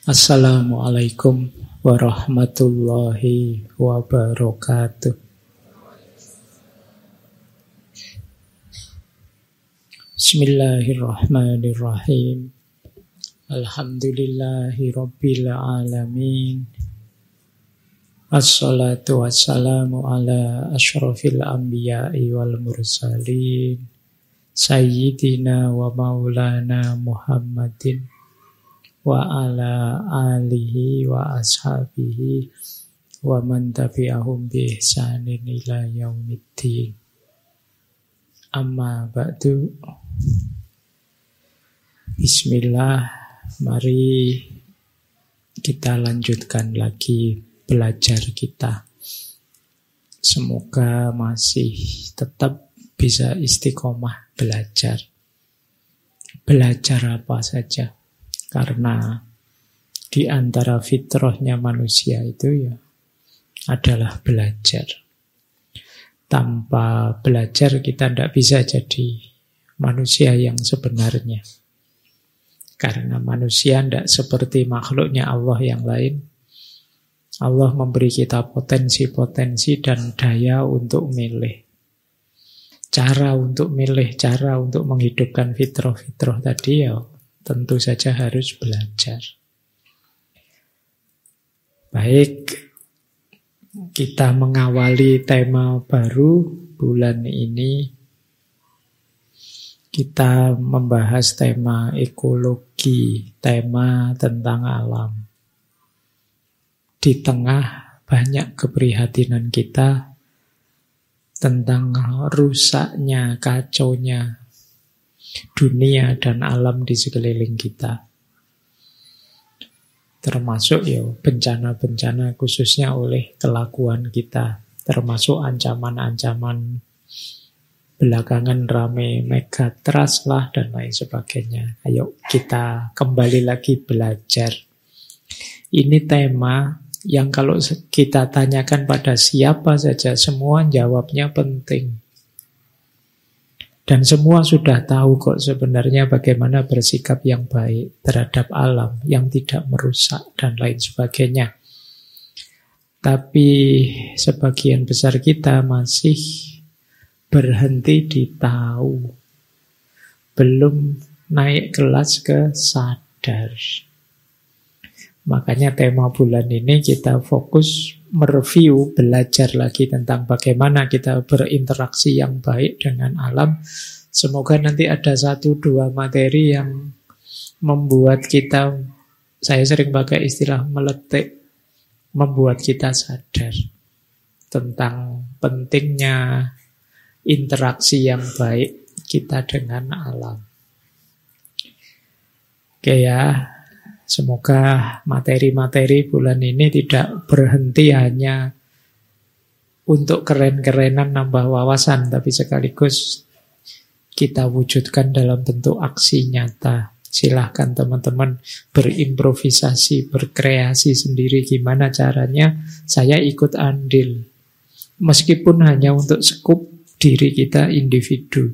Assalamualaikum warahmatullahi wabarakatuh. Bismillahirrahmanirrahim. Alhamdulillahi rabbil alamin. Assalatu wassalamu ala asyrafil anbiya'i wal mursalin. Sayyidina wa maulana Muhammadin wa ala alihi wa ashabihi wa man tabi'ahum bi ihsanin ila yaumiddin. Amma ba'du. Bismillah, mari kita lanjutkan lagi belajar kita. Semoga masih tetap bisa istiqomah belajar. Belajar apa saja. Karena di antara fitrahnya manusia itu ya adalah belajar. Tanpa belajar kita tidak bisa jadi manusia yang sebenarnya. Karena manusia tidak seperti makhluknya Allah yang lain. Allah memberi kita potensi-potensi dan daya untuk milih. Cara untuk milih, cara untuk menghidupkan fitrah-fitrah tadi ya tentu saja harus belajar. Baik, kita mengawali tema baru bulan ini. Kita membahas tema ekologi, tema tentang alam. Di tengah banyak keprihatinan kita tentang rusaknya, kacaunya dunia dan alam di sekeliling kita. Termasuk ya bencana-bencana khususnya oleh kelakuan kita. Termasuk ancaman-ancaman belakangan rame megatrust lah dan lain sebagainya. Ayo kita kembali lagi belajar. Ini tema yang kalau kita tanyakan pada siapa saja, semua jawabnya penting. Dan semua sudah tahu kok sebenarnya bagaimana bersikap yang baik terhadap alam, yang tidak merusak dan lain sebagainya. Tapi sebagian besar kita masih berhenti di tahu. Belum naik kelas ke sadar. Makanya tema bulan ini kita fokus mereview, belajar lagi tentang bagaimana kita berinteraksi yang baik dengan alam. Semoga nanti ada 1-2 materi yang membuat kita, saya sering pakai istilah meletik, membuat kita sadar tentang pentingnya interaksi yang baik kita dengan alam. Oke ya. Semoga materi-materi bulan ini tidak berhenti hanya untuk keren-kerenan nambah wawasan, tapi sekaligus kita wujudkan dalam bentuk aksi nyata. Silahkan teman-teman berimprovisasi, berkreasi sendiri gimana caranya, saya ikut andil. Meskipun hanya untuk skup diri kita individu.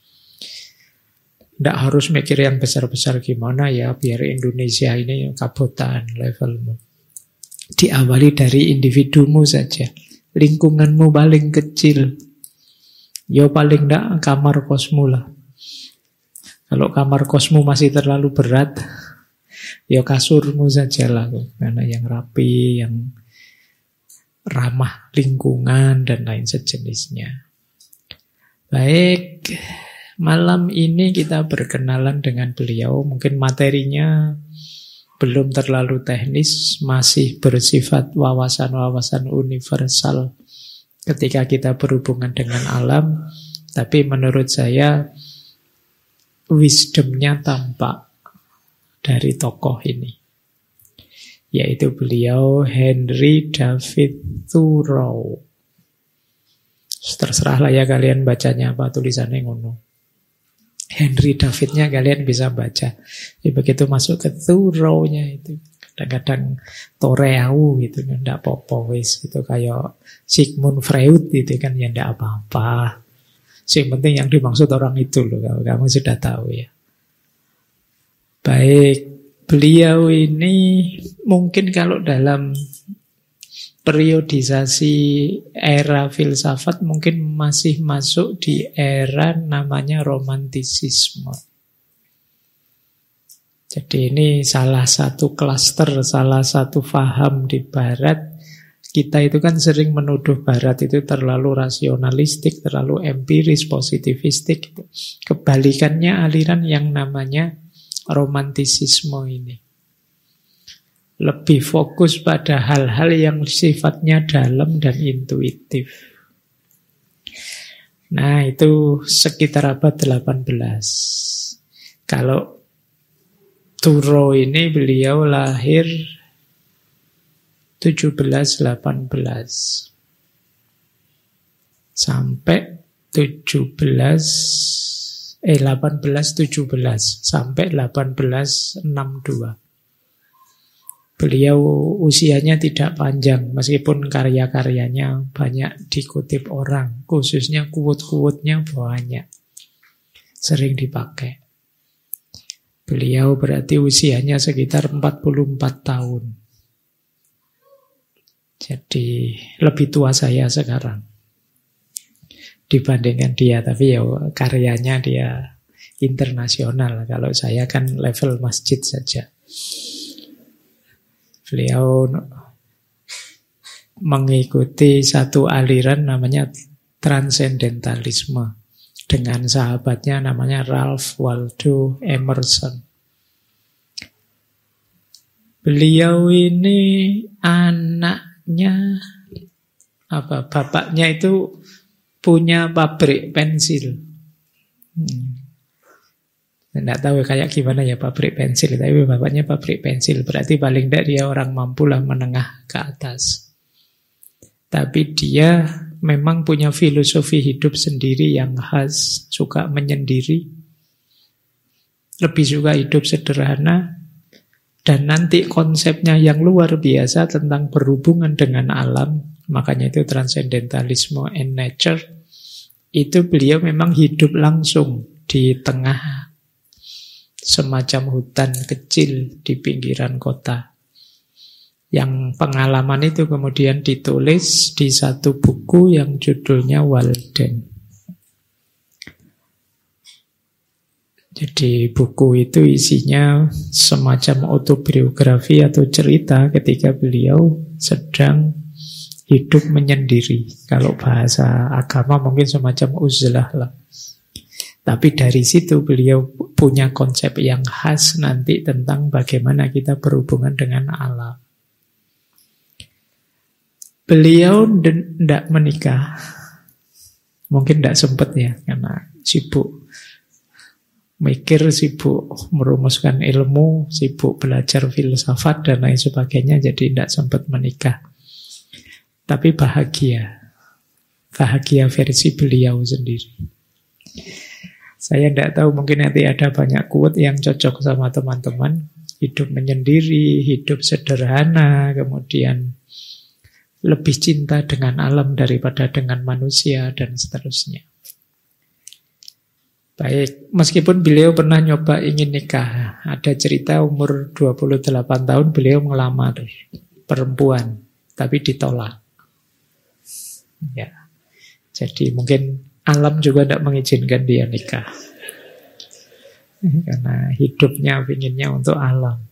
Tidak harus mikir yang besar-besar gimana ya biar Indonesia ini kabotan levelmu. Diawali dari individumu saja. Lingkunganmu paling kecil. Ya paling tidak kamar kosmu lah. Kalau kamar kosmu masih terlalu berat, ya kasurmu saja lah. Karena yang rapi, yang ramah lingkungan dan lain sejenisnya. Baik. Malam ini kita berkenalan dengan beliau. Mungkin materinya belum terlalu teknis, masih bersifat wawasan-wawasan universal ketika kita berhubungan dengan alam. Tapi menurut saya wisdomnya tampak dari tokoh ini, yaitu beliau Henry David Thoreau. Terserah lah ya kalian bacanya apa, tulisannya ngono. Henry Davidnya kalian bisa baca. Ya, begitu masuk ke Thoreau-nya itu kadang-kadang Thoreau gitu kan, ndak apa-apa wis gitu, kayak Sigmund Freud itu kan ya ndak apa-apa. Yang penting yang dimaksud orang itu loh, kamu sudah tahu ya. Baik, Beliau ini mungkin kalau dalam periodisasi era filsafat mungkin masih masuk di era namanya romantisisme. Jadi ini salah satu klaster, salah satu faham di Barat. Kita itu kan sering menuduh Barat itu terlalu rasionalistik, terlalu empiris, positivistik. Kebalikannya aliran yang namanya romantisisme ini. Lebih fokus pada hal-hal yang sifatnya dalam dan intuitif. Nah, itu sekitar abad 18. Kalau Thoreau ini beliau lahir 1718 sampai 1817 sampai 1862. Beliau usianya tidak panjang meskipun karya-karyanya banyak dikutip orang, khususnya quote-quote-nya banyak, sering dipakai. Beliau berarti usianya sekitar 44 tahun. Jadi lebih tua saya sekarang dibandingkan dia. Tapi ya karyanya dia internasional. Kalau saya kan level masjid saja. Beliau mengikuti satu aliran namanya transcendentalisme dengan sahabatnya namanya Ralph Waldo Emerson. Beliau ini anaknya bapaknya itu punya pabrik pensil. Tidak tahu kayak gimana ya pabrik pensil, tapi bapaknya pabrik pensil. Berarti paling tidak dia orang mampu lah, menengah ke atas. Tapi dia memang punya filosofi hidup sendiri yang khas, suka menyendiri, lebih suka hidup sederhana, dan nanti konsepnya yang luar biasa tentang berhubungan dengan alam, makanya itu transcendentalisme and nature. Itu beliau memang hidup langsung di tengah semacam hutan kecil di pinggiran kota. Yang pengalaman itu kemudian ditulis di satu buku yang judulnya Walden. Jadi buku itu isinya semacam autobiografi atau cerita ketika beliau sedang hidup menyendiri. Kalau bahasa agama mungkin semacam uzlah lah. Tapi dari situ beliau punya konsep yang khas nanti tentang bagaimana kita berhubungan dengan alam. Beliau tidak menikah. Mungkin tidak sempat ya, karena sibuk mikir, sibuk merumuskan ilmu, sibuk belajar filsafat dan lain sebagainya, jadi tidak sempat menikah. Tapi bahagia. Bahagia versi beliau sendiri. Saya tidak tahu, mungkin nanti ada banyak quote yang cocok sama teman-teman. Hidup menyendiri, hidup sederhana, kemudian lebih cinta dengan alam daripada dengan manusia, dan seterusnya. Baik, meskipun beliau pernah nyoba ingin nikah. Ada cerita umur 28 tahun beliau melamar perempuan, tapi ditolak. Ya, jadi mungkin alam juga tidak mengizinkan dia nikah. Karena hidupnya inginnya untuk alam.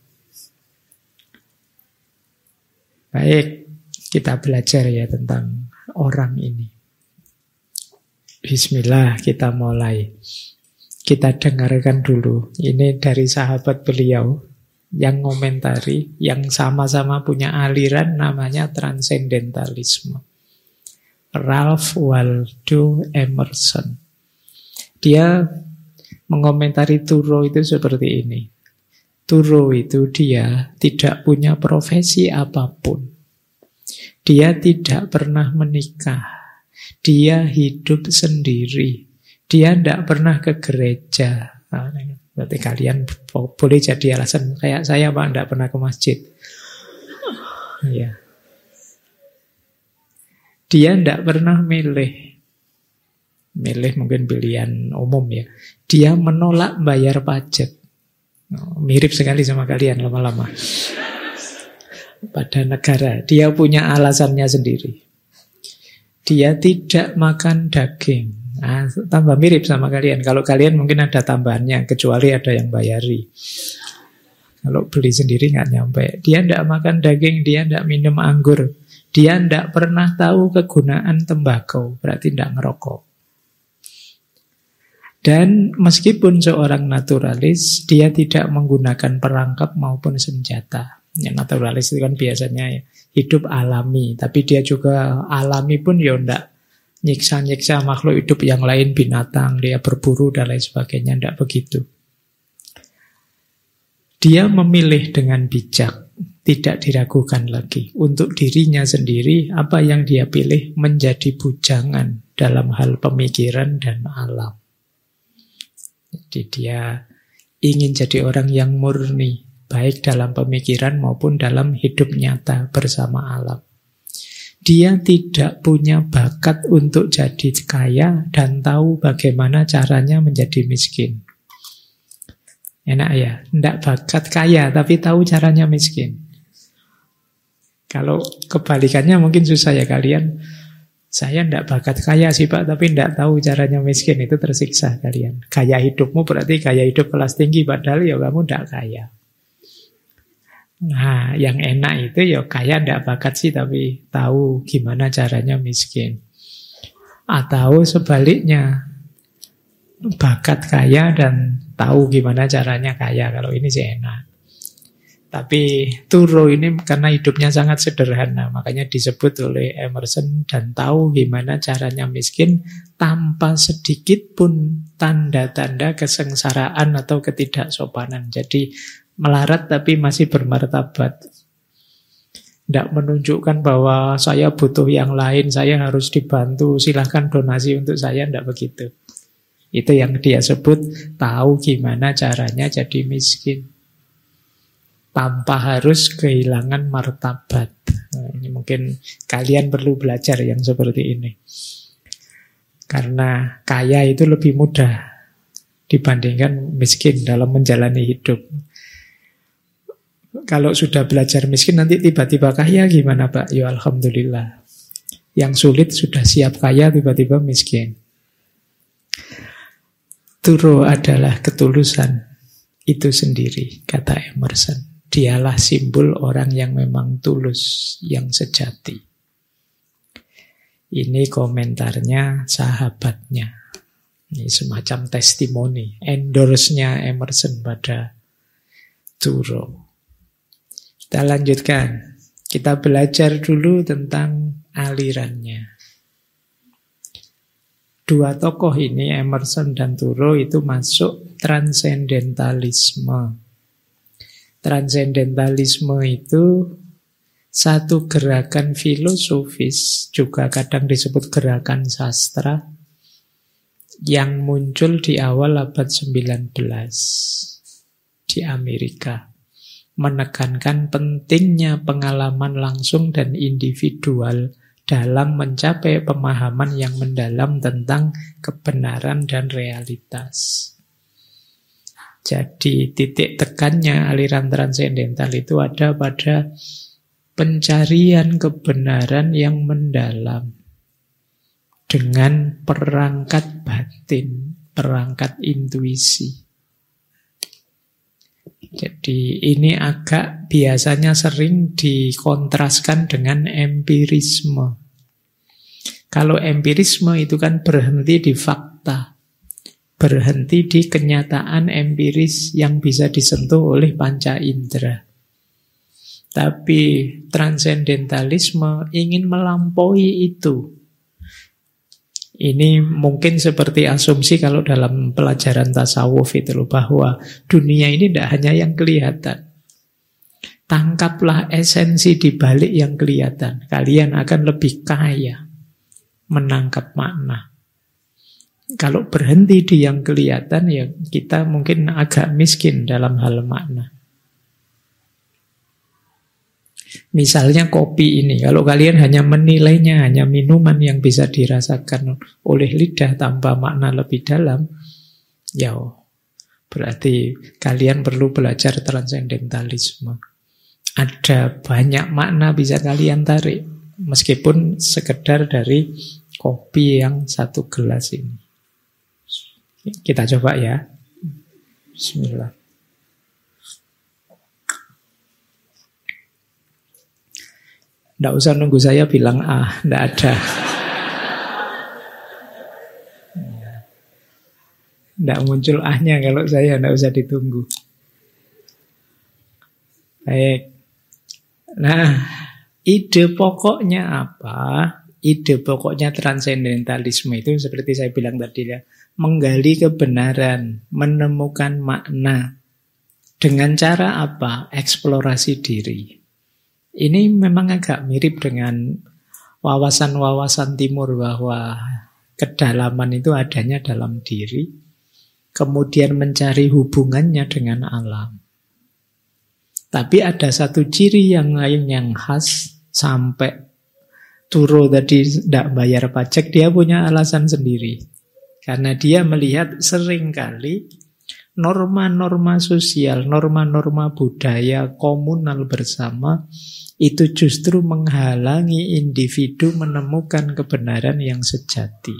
Baik, kita belajar ya tentang orang ini. Bismillah, kita mulai. Kita dengarkan dulu. Ini dari sahabat beliau yang ngomentari, yang sama-sama punya aliran namanya transcendentalisme. Ralph Waldo Emerson. Dia mengomentari Thoreau itu seperti ini. Thoreau itu dia tidak punya profesi apapun. Dia tidak pernah menikah. Dia hidup sendiri. Dia tidak pernah ke gereja. Berarti kalian boleh jadi alasan kayak saya, Pak, tidak pernah ke masjid. Ya. Dia tidak pernah milih. Milih mungkin pilihan umum ya. Dia menolak bayar pajak. Mirip sekali sama kalian lama-lama. Pada negara, dia punya alasannya sendiri. Dia tidak makan daging. Nah, tambah mirip sama kalian. Kalau kalian mungkin ada tambahannya, kecuali ada yang bayari. Kalau beli sendiri nggak nyampe. Dia tidak makan daging, dia tidak minum anggur. Dia tidak pernah tahu kegunaan tembakau, berarti tidak ngerokok. Dan meskipun seorang naturalis, dia tidak menggunakan perangkap maupun senjata. Ya, naturalis itu kan biasanya hidup alami, tapi dia juga alami pun ya enggak nyiksa-nyiksa makhluk hidup yang lain, binatang, dia berburu dan lain sebagainya, enggak begitu. Dia memilih dengan bijak, tidak diragukan lagi. Untuk dirinya sendiri, apa yang dia pilih menjadi bujangan dalam hal pemikiran dan alam. Jadi dia ingin jadi orang yang murni, baik dalam pemikiran maupun dalam hidup nyata bersama alam. Dia tidak punya bakat untuk jadi kaya dan tahu bagaimana caranya menjadi miskin. Enak ya, tidak bakat kaya tapi tahu caranya miskin. Kalau kebalikannya mungkin susah ya kalian. Saya tidak bakat kaya sih Pak, tapi tidak tahu caranya miskin, itu tersiksa kalian. Gaya hidupmu berarti gaya hidup kelas tinggi, padahal ya kamu tidak kaya. Nah, yang enak itu ya kaya tidak bakat sih, tapi tahu gimana caranya miskin. Atau sebaliknya, bakat kaya dan tahu gimana caranya kaya. Kalau ini sih enak. Tapi Thoreau ini karena hidupnya sangat sederhana, makanya disebut oleh Emerson dan tahu gimana caranya miskin tanpa sedikit pun tanda-tanda kesengsaraan atau ketidaksopanan. Jadi melarat tapi masih bermartabat. Tidak menunjukkan bahwa saya butuh yang lain, saya harus dibantu, silahkan donasi untuk saya, tidak begitu. Itu yang dia sebut tahu gimana caranya jadi miskin. Tanpa harus kehilangan martabat. Nah, ini mungkin kalian perlu belajar yang seperti ini. Karena kaya itu lebih mudah dibandingkan miskin dalam menjalani hidup. Kalau sudah belajar miskin nanti tiba-tiba kaya gimana Pak? Ya alhamdulillah. Yang sulit sudah siap kaya tiba-tiba miskin. Thoreau adalah ketulusan itu sendiri, kata Emerson. Dialah simbol orang yang memang tulus, yang sejati. Ini komentarnya sahabatnya. Ini semacam testimoni, endorse-nya Emerson pada Thoreau. Kita lanjutkan. Kita belajar dulu tentang alirannya. Dua tokoh ini, Emerson dan Thoreau, itu masuk transendentalisme. Transendentalisme itu satu gerakan filosofis, juga kadang disebut gerakan sastra, yang muncul di awal abad 19 di Amerika. Menekankan pentingnya pengalaman langsung dan individual dalam mencapai pemahaman yang mendalam tentang kebenaran dan realitas. Jadi titik tekannya aliran transendental itu ada pada pencarian kebenaran yang mendalam dengan perangkat batin, perangkat intuisi. Jadi ini agak biasanya sering dikontraskan dengan empirisme. Kalau empirisme itu kan berhenti di fakta, berhenti di kenyataan empiris yang bisa disentuh oleh panca indera. Tapi transendentalisme ingin melampaui itu. Ini mungkin seperti asumsi kalau dalam pelajaran tasawuf itu loh, bahwa dunia ini tidak hanya yang kelihatan. Tangkaplah esensi di balik yang kelihatan. Kalian akan lebih kaya menangkap makna. Kalau berhenti di yang kelihatan, ya kita mungkin agak miskin dalam hal makna. Misalnya kopi ini, kalau kalian hanya menilainya, hanya minuman yang bisa dirasakan oleh lidah tanpa makna lebih dalam, ya Berarti kalian perlu belajar transendentalisme. Ada banyak makna bisa kalian tarik, meskipun sekedar dari kopi yang 1 gelas ini. Kita coba ya. Bismillah. Nggak usah nunggu saya bilang nggak ada. Nggak muncul ahnya kalau saya, nggak usah ditunggu. Baik. Nah, ide pokoknya apa? Ide pokoknya transendentalisme itu seperti saya bilang tadi ya, menggali kebenaran, menemukan makna. Dengan cara apa? Eksplorasi diri. Ini memang agak mirip dengan wawasan-wawasan timur bahwa kedalaman itu adanya dalam diri, kemudian mencari hubungannya dengan alam. Tapi ada satu ciri yang lain yang khas, sampai Thoreau tadi tidak bayar pajak, dia punya alasan sendiri. Karena dia melihat seringkali norma-norma sosial, norma-norma budaya komunal bersama itu justru menghalangi individu menemukan kebenaran yang sejati.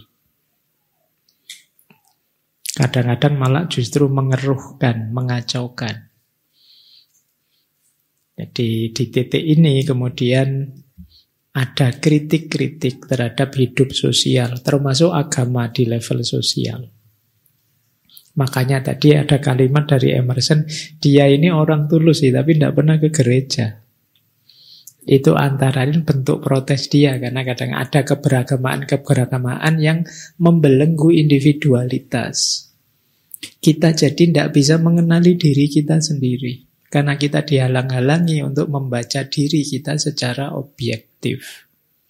Kadang-kadang malah justru mengeruhkan, mengacaukan. Jadi di titik ini kemudian ada kritik-kritik terhadap hidup sosial, termasuk agama di level sosial. Makanya tadi ada kalimat dari Emerson, dia ini orang tulus sih, tapi tidak pernah ke gereja. Itu antara lain bentuk protes dia, karena kadang ada keberagamaan yang membelenggu individualitas. Kita jadi tidak bisa mengenali diri kita sendiri, karena kita dihalang-halangi untuk membaca diri kita secara objektif.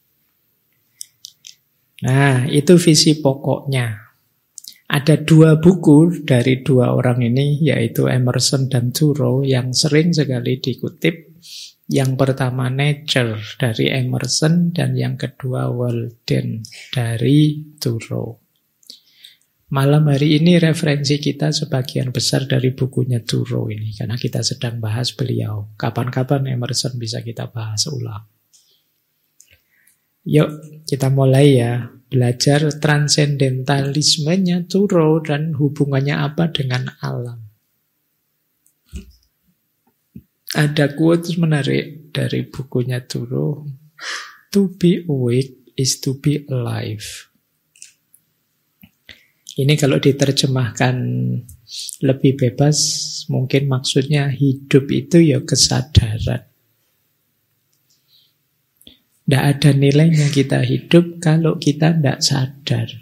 Nah, itu visi pokoknya. Ada 2 buku dari 2 orang ini, yaitu Emerson dan Thoreau, yang sering sekali dikutip. Yang pertama Nature dari Emerson, dan yang kedua Walden dari Thoreau. Malam hari ini referensi kita sebagian besar dari bukunya Thoreau ini, karena kita sedang bahas beliau. Kapan-kapan Emerson bisa kita bahas ulang. Yuk kita mulai ya, belajar transendentalismenya Thoreau dan hubungannya apa dengan alam. Ada quotes menarik dari bukunya Thoreau. To be awake is to be alive. Ini kalau diterjemahkan lebih bebas, mungkin maksudnya hidup itu ya kesadaran. Tidak ada nilainya kita hidup kalau kita tidak sadar.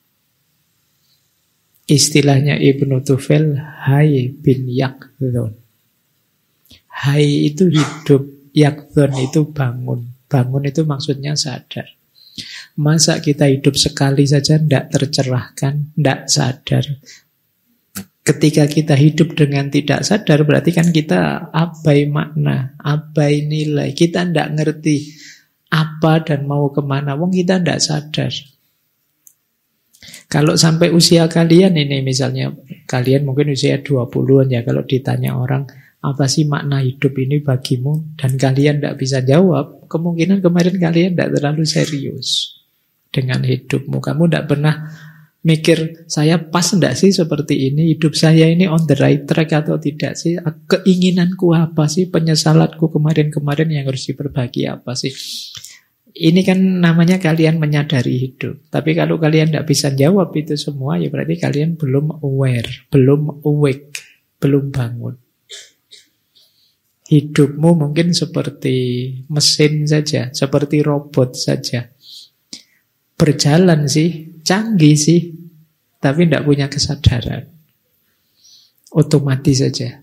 Istilahnya Ibnu Tufel, Hay bin Yaqdhon. Hay itu hidup, Yaqdhon itu bangun. Bangun itu maksudnya sadar. Masa kita hidup sekali saja tidak tercerahkan, tidak sadar. Ketika kita hidup dengan tidak sadar, berarti kan kita abai makna, abai nilai. Kita tidak ngerti apa dan mau kemana, wong kita tidak sadar. Kalau sampai usia kalian ini, misalnya kalian mungkin usia 20-an ya, kalau ditanya orang, apa sih makna hidup ini bagimu? Dan kalian tidak bisa jawab, kemungkinan kemarin kalian tidak terlalu serius dengan hidupmu. Kamu tidak pernah mikir, saya pas tidak sih seperti ini? Hidup saya ini on the right track atau tidak sih? Keinginanku apa sih? Penyesalanku kemarin-kemarin yang harus diperbagi apa sih? Ini kan namanya kalian menyadari hidup. Tapi kalau kalian tidak bisa jawab itu semua, ya berarti kalian belum aware, belum awake, belum bangun. Hidupmu mungkin seperti mesin saja, seperti robot saja. Berjalan sih, canggih sih, tapi tidak punya kesadaran. Otomatis saja.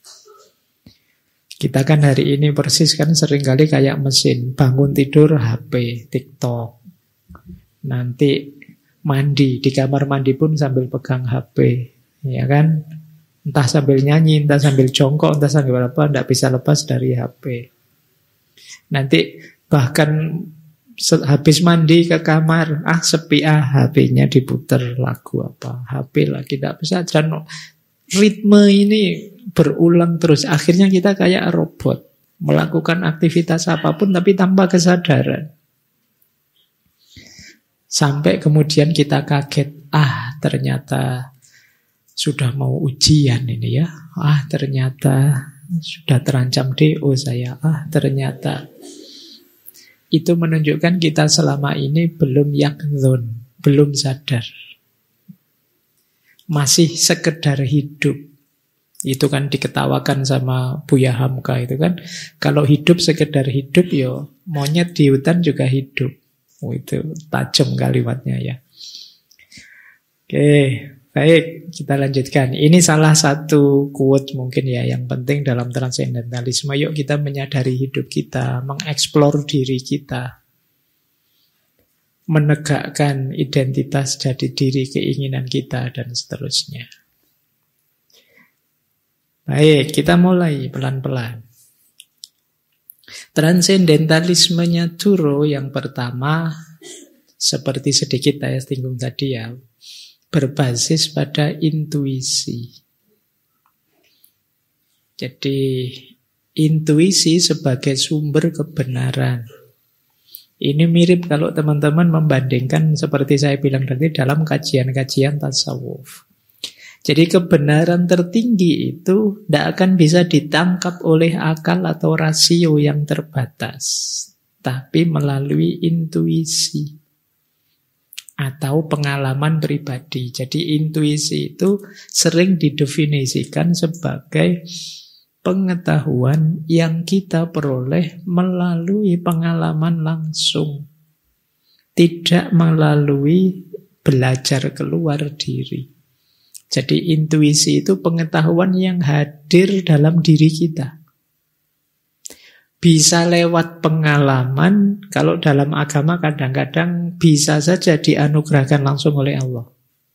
Kita kan hari ini persis kan seringkali kayak mesin. Bangun tidur HP, TikTok. Nanti mandi, di kamar mandi pun sambil pegang HP. Ya kan? Entah sambil nyanyi, entah sambil jongkok, entah sambil apa, tidak bisa lepas dari HP. Nanti bahkan habis mandi ke kamar, sepi HP-nya diputer lagu apa, HP lagi, tidak bisa. Dan ritme ini berulang terus. Akhirnya kita kayak robot, melakukan aktivitas apapun tapi tanpa kesadaran. Sampai kemudian kita kaget, ternyata sudah mau ujian ini ya. Ternyata sudah terancam DO saya. Ternyata itu menunjukkan kita selama ini belum yaqdzun, belum sadar. Masih sekedar hidup. Itu kan diketawakan sama Buya Hamka itu kan. Kalau hidup sekedar hidup, ya monyet di hutan juga hidup. Itu tajam kalimatnya ya. Oke, baik, kita lanjutkan. Ini salah satu quote mungkin ya yang penting dalam transendentalisme. Yuk kita menyadari hidup kita, mengeksplor diri kita, menegakkan identitas jati diri, keinginan kita, dan seterusnya. Baik, kita mulai pelan-pelan. Transendentalismenya Thoreau yang pertama, seperti sedikit saya singgung tadi ya, berbasis pada intuisi. Jadi, intuisi sebagai sumber kebenaran. Ini mirip kalau teman-teman membandingkan seperti saya bilang tadi dalam kajian-kajian tasawuf. Jadi kebenaran tertinggi itu tidak akan bisa ditangkap oleh akal atau rasio yang terbatas, tapi melalui intuisi atau pengalaman pribadi. Jadi intuisi itu sering didefinisikan sebagai pengetahuan yang kita peroleh melalui pengalaman langsung, tidak melalui belajar keluar diri. Jadi intuisi itu pengetahuan yang hadir dalam diri kita. Bisa lewat pengalaman, kalau dalam agama kadang-kadang bisa saja dianugerahkan langsung oleh Allah.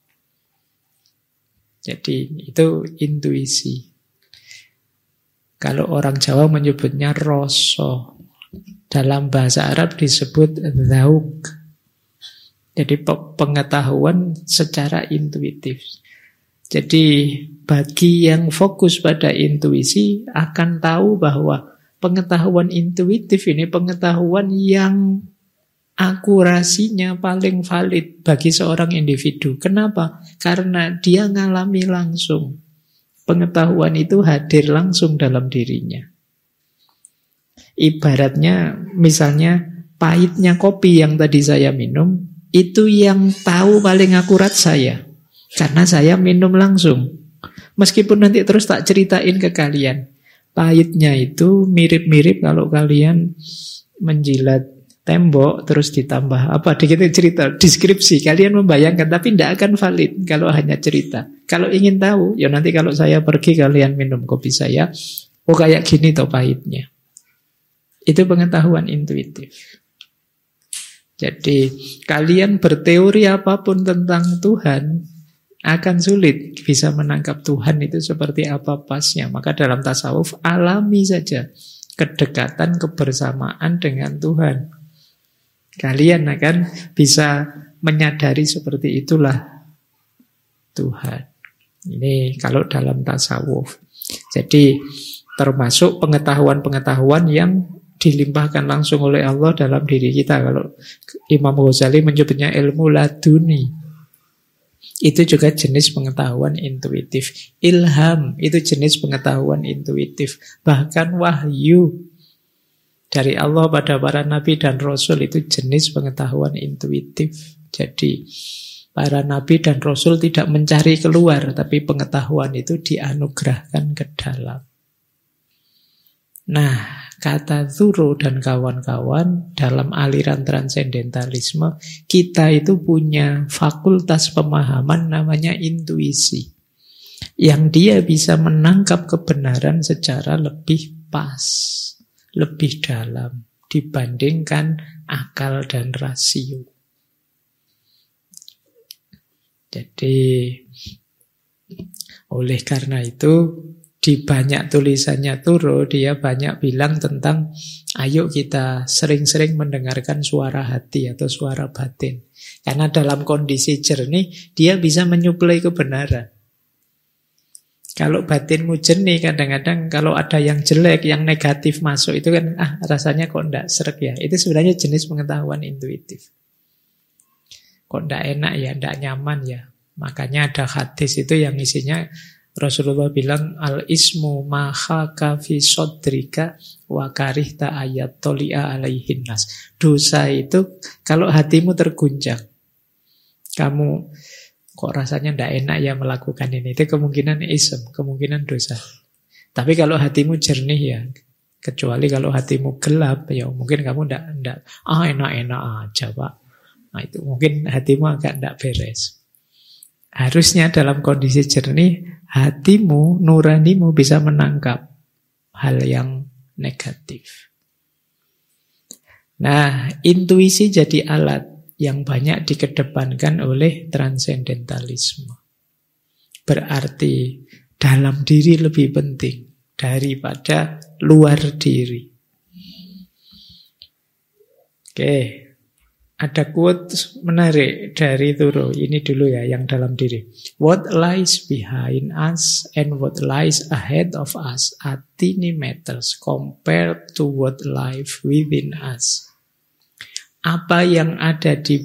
Jadi itu intuisi. Kalau orang Jawa menyebutnya rasa. Dalam bahasa Arab disebut dzauq. Jadi pengetahuan secara intuitif. Jadi bagi yang fokus pada intuisi akan tahu bahwa pengetahuan intuitif ini pengetahuan yang akurasinya paling valid bagi seorang individu. Kenapa? Karena dia ngalami langsung. Pengetahuan itu hadir langsung dalam dirinya. Ibaratnya misalnya pahitnya kopi yang tadi saya minum, itu yang tahu paling akurat saya. Karena saya minum langsung. Meskipun nanti terus tak ceritain ke kalian. Pahitnya itu mirip-mirip kalau kalian menjilat tembok terus ditambah apa dikit cerita, deskripsi. Kalian membayangkan tapi tidak akan valid kalau hanya cerita. Kalau ingin tahu, ya nanti kalau saya pergi kalian minum kopi saya, oh kayak gini toh pahitnya. Itu pengetahuan intuitif. Jadi kalian berteori apapun tentang Tuhan akan sulit bisa menangkap Tuhan itu seperti apa pasnya. Maka dalam tasawuf alami saja kedekatan kebersamaan dengan Tuhan. Kalian akan bisa menyadari seperti itulah Tuhan. Ini kalau dalam tasawuf. Jadi termasuk pengetahuan-pengetahuan yang dilimpahkan langsung oleh Allah dalam diri kita. Kalau Imam Ghazali menyebutnya ilmu laduni. Itu juga jenis pengetahuan intuitif. Ilham itu jenis pengetahuan intuitif. Bahkan wahyu dari Allah pada para nabi dan rasul itu jenis pengetahuan intuitif. Jadi para nabi dan rasul tidak mencari keluar, tapi pengetahuan itu dianugerahkan ke dalam. Nah, kata Thoreau dan kawan-kawan dalam aliran transendentalisme, kita itu punya fakultas pemahaman namanya intuisi. Yang dia bisa menangkap kebenaran secara lebih pas, lebih dalam dibandingkan akal dan rasio. Jadi, oleh karena itu, di banyak tulisannya Thoreau, dia banyak bilang tentang ayo kita sering-sering mendengarkan suara hati atau suara batin. Karena dalam kondisi jernih, dia bisa menyuplai kebenaran. Kalau batinmu jernih, kadang-kadang kalau ada yang jelek, yang negatif masuk, itu kan rasanya kok enggak srek ya. Itu sebenarnya jenis pengetahuan intuitif. Kok enggak enak ya, enggak nyaman ya. Makanya ada hadis itu yang isinya Rasulullah bilang, al-ismu ma khaka fi sodrika wa karihta ayat toli'a alaihin nas. Dosa itu kalau hatimu terguncang, kamu kok rasanya ndak enak ya melakukan ini, itu kemungkinan ism, kemungkinan dosa. Tapi kalau hatimu jernih ya, kecuali kalau hatimu gelap ya mungkin kamu ndak enak-enak aja Pak. Nah itu mungkin hatimu agak ndak beres. Harusnya dalam kondisi jernih, hatimu, nuranimu bisa menangkap hal yang negatif. Nah, intuisi jadi alat yang banyak dikedepankan oleh transendentalisme. Berarti dalam diri lebih penting daripada luar diri. Oke, ada quote menarik dari Thoreau. Ini dulu ya, yang dalam diri. What lies behind us and what lies ahead of us are tiny matters compared to what lies within us. Apa yang ada di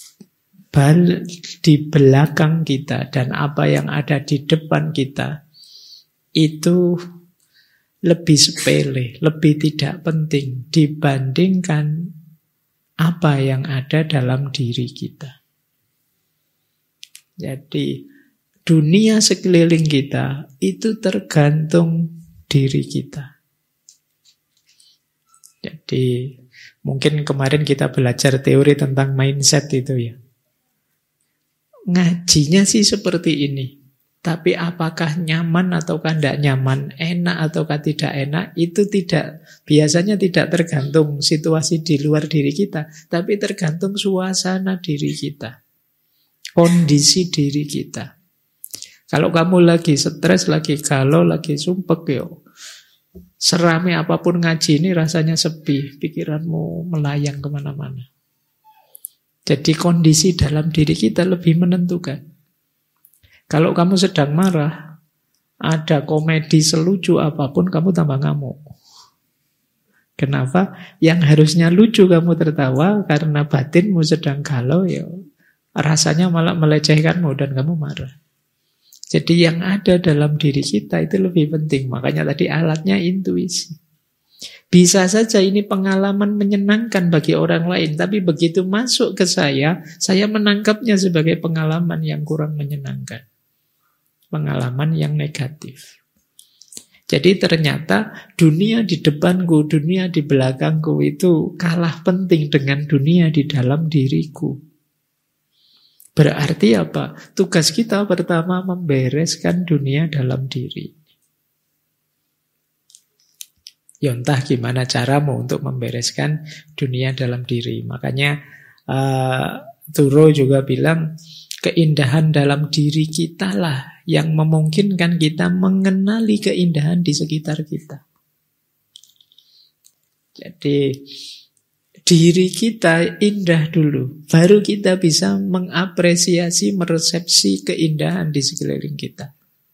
belakang kita dan apa yang ada di depan kita itu lebih sepele, lebih tidak penting dibandingkan apa yang ada dalam diri kita. Jadi dunia sekeliling kita itu tergantung diri kita. Jadi mungkin kemarin kita belajar teori tentang mindset itu ya. Ngajinya sih seperti ini. Tapi apakah nyaman ataukah tidak nyaman, enak ataukah tidak enak, itu biasanya tidak tergantung situasi di luar diri kita, tapi tergantung suasana diri kita, kondisi diri kita. Kalau kamu lagi stres, lagi galau, lagi sumpek, serame apapun ngaji ini rasanya sepi, pikiranmu melayang kemana-mana. Jadi kondisi dalam diri kita lebih menentukan. Kalau kamu sedang marah, ada komedi selucu apapun, kamu tambah ngamuk. Kenapa? Yang harusnya lucu kamu tertawa karena batinmu sedang galau, rasanya malah melecehkanmu dan kamu marah. Jadi yang ada dalam diri kita itu lebih penting. Makanya tadi alatnya intuisi. Bisa saja ini pengalaman menyenangkan bagi orang lain, tapi begitu masuk ke saya menangkapnya sebagai pengalaman yang kurang menyenangkan. Pengalaman yang negatif. Jadi ternyata dunia di depanku, dunia di belakangku itu kalah penting dengan dunia di dalam diriku. Berarti apa? Tugas kita pertama membereskan dunia dalam diri. Ya entah gimana caramu untuk membereskan dunia dalam diri. Makanya Thoreau juga bilang, keindahan dalam diri kita lah yang memungkinkan kita mengenali keindahan di sekitar kita. Jadi diri kita indah dulu, baru kita bisa mengapresiasi, meresepsi keindahan di sekeliling kita.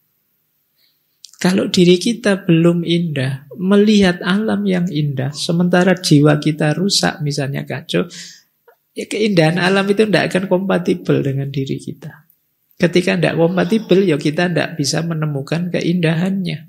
Kalau diri kita belum indah, melihat alam yang indah, sementara jiwa kita rusak, misalnya kacau, ya keindahan alam itu tidak akan kompatibel dengan diri kita. Ketika tidak kompatibel, ya kita tidak bisa menemukan keindahannya.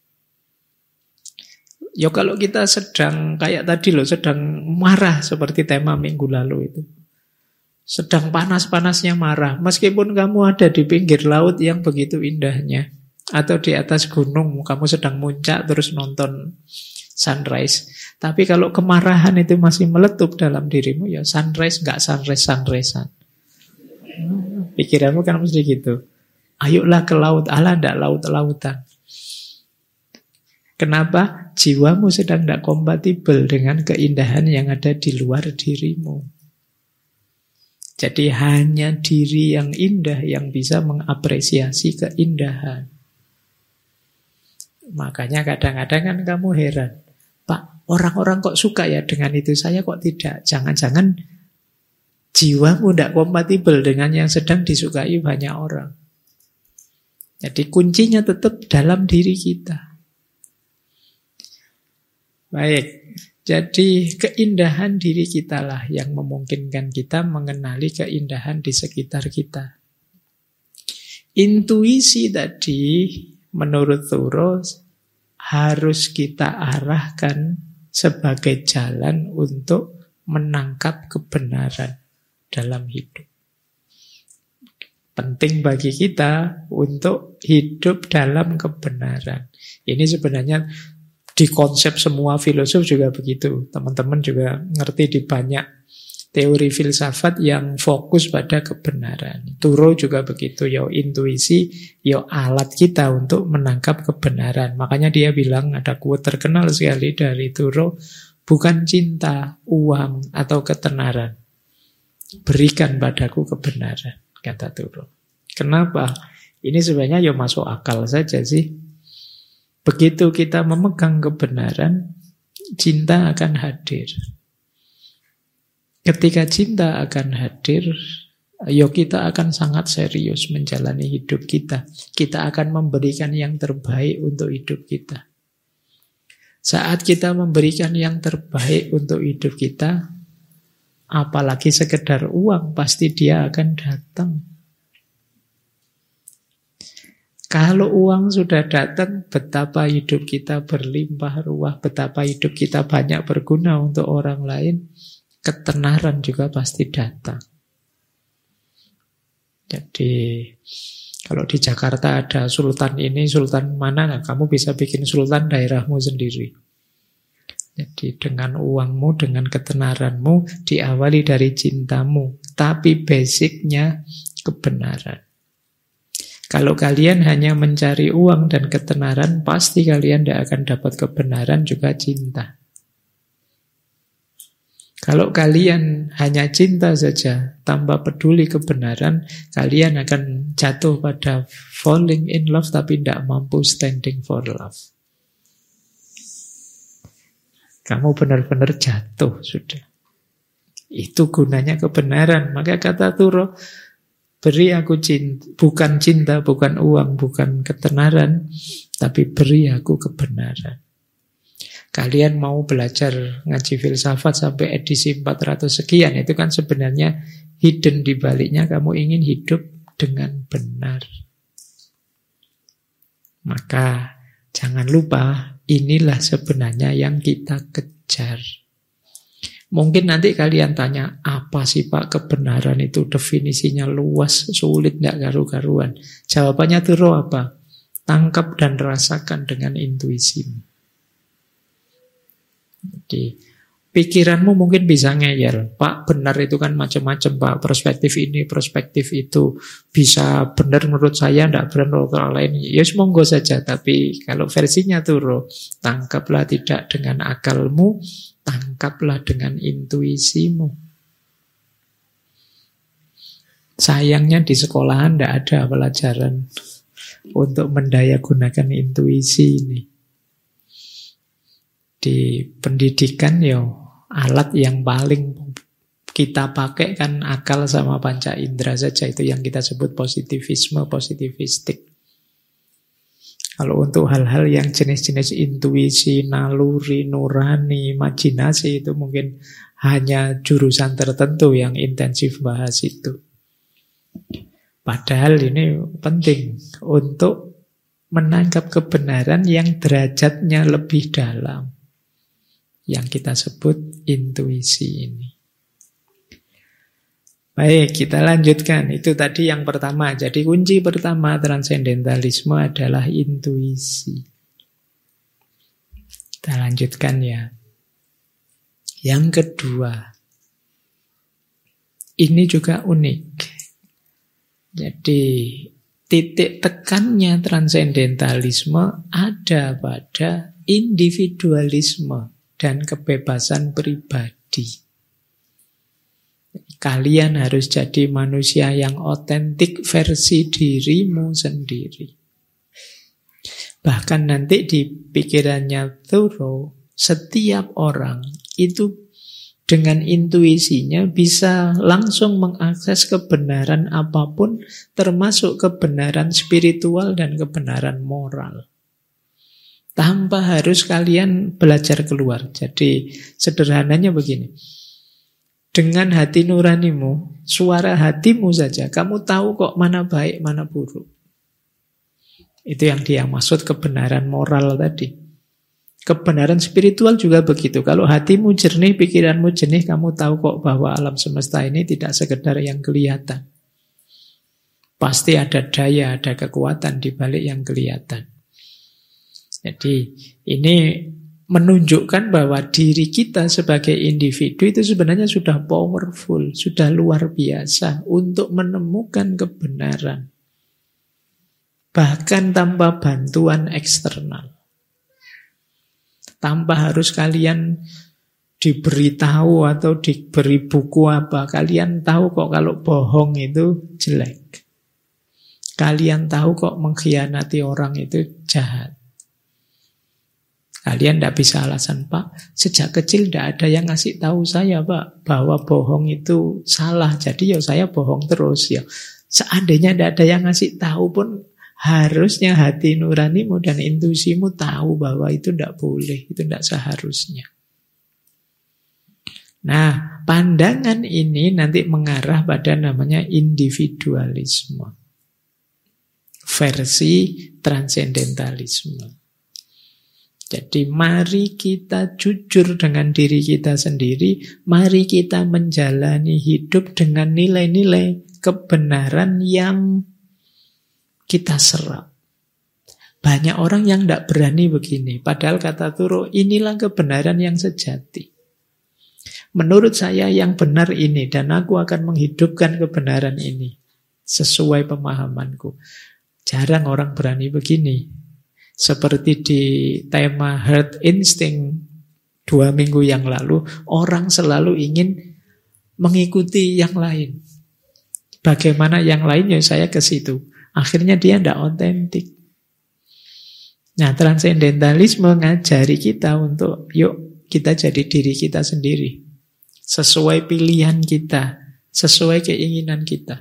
Ya kalau kita sedang, kayak tadi loh, sedang marah seperti tema minggu lalu itu. Sedang panas-panasnya marah, meskipun kamu ada di pinggir laut yang begitu indahnya, atau di atas gunung, kamu sedang muncak terus nonton sunrise. Tapi kalau kemarahan itu masih meletup dalam dirimu, ya sunrise nggak sunrise-sunrisean. Pikiranmu kan mesti gitu. Ayolah ke laut, Allah ndak laut-lautan. Kenapa? Jiwamu sedang tidak kompatibel dengan keindahan yang ada di luar dirimu. Jadi hanya diri yang indah yang bisa mengapresiasi keindahan. Makanya kadang-kadang kan kamu heran, Pak, orang-orang kok suka ya dengan itu, saya kok tidak. Jangan-jangan jiwamu tidak kompatibel dengan yang sedang disukai banyak orang. Jadi kuncinya tetap dalam diri kita. Baik, jadi keindahan diri kita lah yang memungkinkan kita mengenali keindahan di sekitar kita. Intuisi tadi menurut Thoreau harus kita arahkan sebagai jalan untuk menangkap kebenaran dalam hidup. Penting bagi kita untuk hidup dalam kebenaran. Ini sebenarnya di konsep semua filosof juga begitu. Teman-teman juga ngerti di banyak teori filsafat yang fokus pada kebenaran. Thoreau juga begitu. Yo intuisi, yo alat kita untuk menangkap kebenaran. Makanya dia bilang, ada quote terkenal sekali dari Thoreau, bukan cinta, uang, atau ketenaran. Berikan padaku kebenaran, kata Thoreau. Kenapa? Ini sebenarnya yo masuk akal saja sih. Begitu kita memegang kebenaran, cinta akan hadir. Ketika cinta akan hadir, kita akan sangat serius menjalani hidup kita. Kita akan memberikan yang terbaik untuk hidup kita. Saat kita memberikan yang terbaik untuk hidup kita, apalagi sekedar uang, pasti dia akan datang. Kalau uang sudah datang, betapa hidup kita berlimpah ruah, betapa hidup kita banyak berguna untuk orang lain, ketenaran juga pasti datang. Jadi, kalau di Jakarta ada sultan ini, sultan mana, nah, kamu bisa bikin sultan daerahmu sendiri. Jadi dengan uangmu, dengan ketenaranmu, diawali dari cintamu, tapi basicnya kebenaran. Kalau kalian hanya mencari uang dan ketenaran, pasti kalian tidak akan dapat kebenaran juga cinta. Kalau kalian hanya cinta saja, tanpa peduli kebenaran, kalian akan jatuh pada falling in love, tapi tidak mampu standing for love. Kamu benar-benar jatuh sudah. Itu gunanya kebenaran. Maka kata Thoreau, beri aku cinta, bukan uang, bukan ketenaran, tapi beri aku kebenaran. Kalian mau belajar ngaji filsafat sampai edisi 400 sekian, itu kan sebenarnya hidden di baliknya kamu ingin hidup dengan benar. Maka jangan lupa, inilah sebenarnya yang kita kejar. Mungkin nanti kalian tanya, apa sih Pak kebenaran itu? Definisinya luas, sulit, tidak karu-karuan. Jawabannya Thoreau apa? Tangkap dan rasakan dengan intuisimu. Jadi, pikiranmu mungkin bisa ngeyel. Pak, benar itu kan macam-macam Pak. Perspektif ini, perspektif itu. Bisa benar menurut saya, tidak benar menurut orang lain. Ya monggo saja. Tapi kalau versinya Thoreau, tangkaplah tidak dengan akalmu, tangkaplah dengan intuisimu. Sayangnya di sekolahan tidak ada pelajaran untuk mendayagunakan intuisi ini. Di pendidikan alat yang paling kita pakai kan akal sama panca indera saja. Itu yang kita sebut positivisme, positivistik. Kalau untuk hal-hal yang jenis-jenis intuisi, naluri, nurani, imajinasi, itu mungkin hanya jurusan tertentu yang intensif bahas itu. Padahal ini penting untuk menangkap kebenaran yang derajatnya lebih dalam, yang kita sebut intuisi ini. Baik, kita lanjutkan. Itu tadi yang pertama. Jadi kunci pertama transendentalisme adalah intuisi. Kita lanjutkan ya. Yang kedua, ini juga unik. Jadi titik tekannya transendentalisme ada pada individualisme dan kebebasan pribadi. Kalian harus jadi manusia yang otentik versi dirimu sendiri. Bahkan nanti di pikirannya Thoreau, setiap orang itu dengan intuisinya bisa langsung mengakses kebenaran apapun, termasuk kebenaran spiritual dan kebenaran moral. Tanpa harus kalian belajar keluar. Jadi sederhananya begini. Dengan hati nuranimu, suara hatimu saja, kamu tahu kok mana baik, mana buruk. Itu yang dia maksud kebenaran moral tadi. Kebenaran spiritual juga begitu. Kalau hatimu jernih, pikiranmu jernih, kamu tahu kok bahwa alam semesta ini tidak sekedar yang kelihatan. Pasti ada daya, ada kekuatan di balik yang kelihatan. Jadi ini menunjukkan bahwa diri kita sebagai individu itu sebenarnya sudah powerful, sudah luar biasa untuk menemukan kebenaran. Bahkan tanpa bantuan eksternal. Tanpa harus kalian diberitahu atau diberi buku apa. Kalian tahu kok kalau bohong itu jelek. Kalian tahu kok mengkhianati orang itu jahat. Kalian tidak bisa alasan, Pak, sejak kecil tidak ada yang ngasih tahu saya, Pak, bahwa bohong itu salah. Jadi ya saya bohong terus. Ya, seandainya tidak ada yang ngasih tahu pun, harusnya hati nuranimu dan intuisimu tahu bahwa itu tidak boleh, itu tidak seharusnya. Nah, pandangan ini nanti mengarah pada namanya individualisme. Versi transcendentalisme. Jadi mari kita jujur dengan diri kita sendiri, mari kita menjalani hidup dengan nilai-nilai kebenaran yang kita serap. Banyak orang yang tidak berani begini. Padahal kata Turo, inilah kebenaran yang sejati. Menurut saya yang benar ini, dan aku akan menghidupkan kebenaran ini sesuai pemahamanku. Jarang orang berani begini. Seperti di tema Herd Instinct 2 minggu yang lalu, orang selalu ingin mengikuti yang lain. Bagaimana yang lain, ya saya ke situ. Akhirnya dia tidak otentik. Nah, transcendentalisme mengajari kita untuk yuk kita jadi diri kita sendiri. Sesuai pilihan kita, sesuai keinginan kita.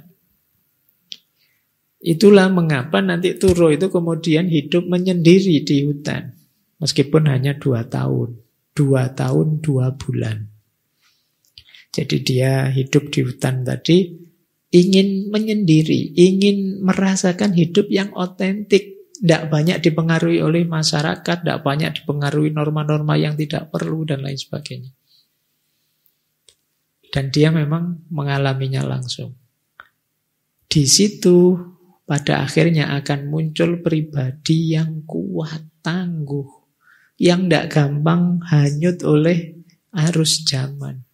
Itulah mengapa nanti Turo itu kemudian hidup menyendiri di hutan. Meskipun hanya 2 tahun. 2 tahun, 2 bulan. Jadi dia hidup di hutan tadi, ingin menyendiri, ingin merasakan hidup yang otentik, tidak banyak dipengaruhi oleh masyarakat, tidak banyak dipengaruhi norma-norma yang tidak perlu, dan lain sebagainya. Dan dia memang mengalaminya langsung. Di situ, pada akhirnya akan muncul pribadi yang kuat, tangguh, yang tidak gampang hanyut oleh arus zaman.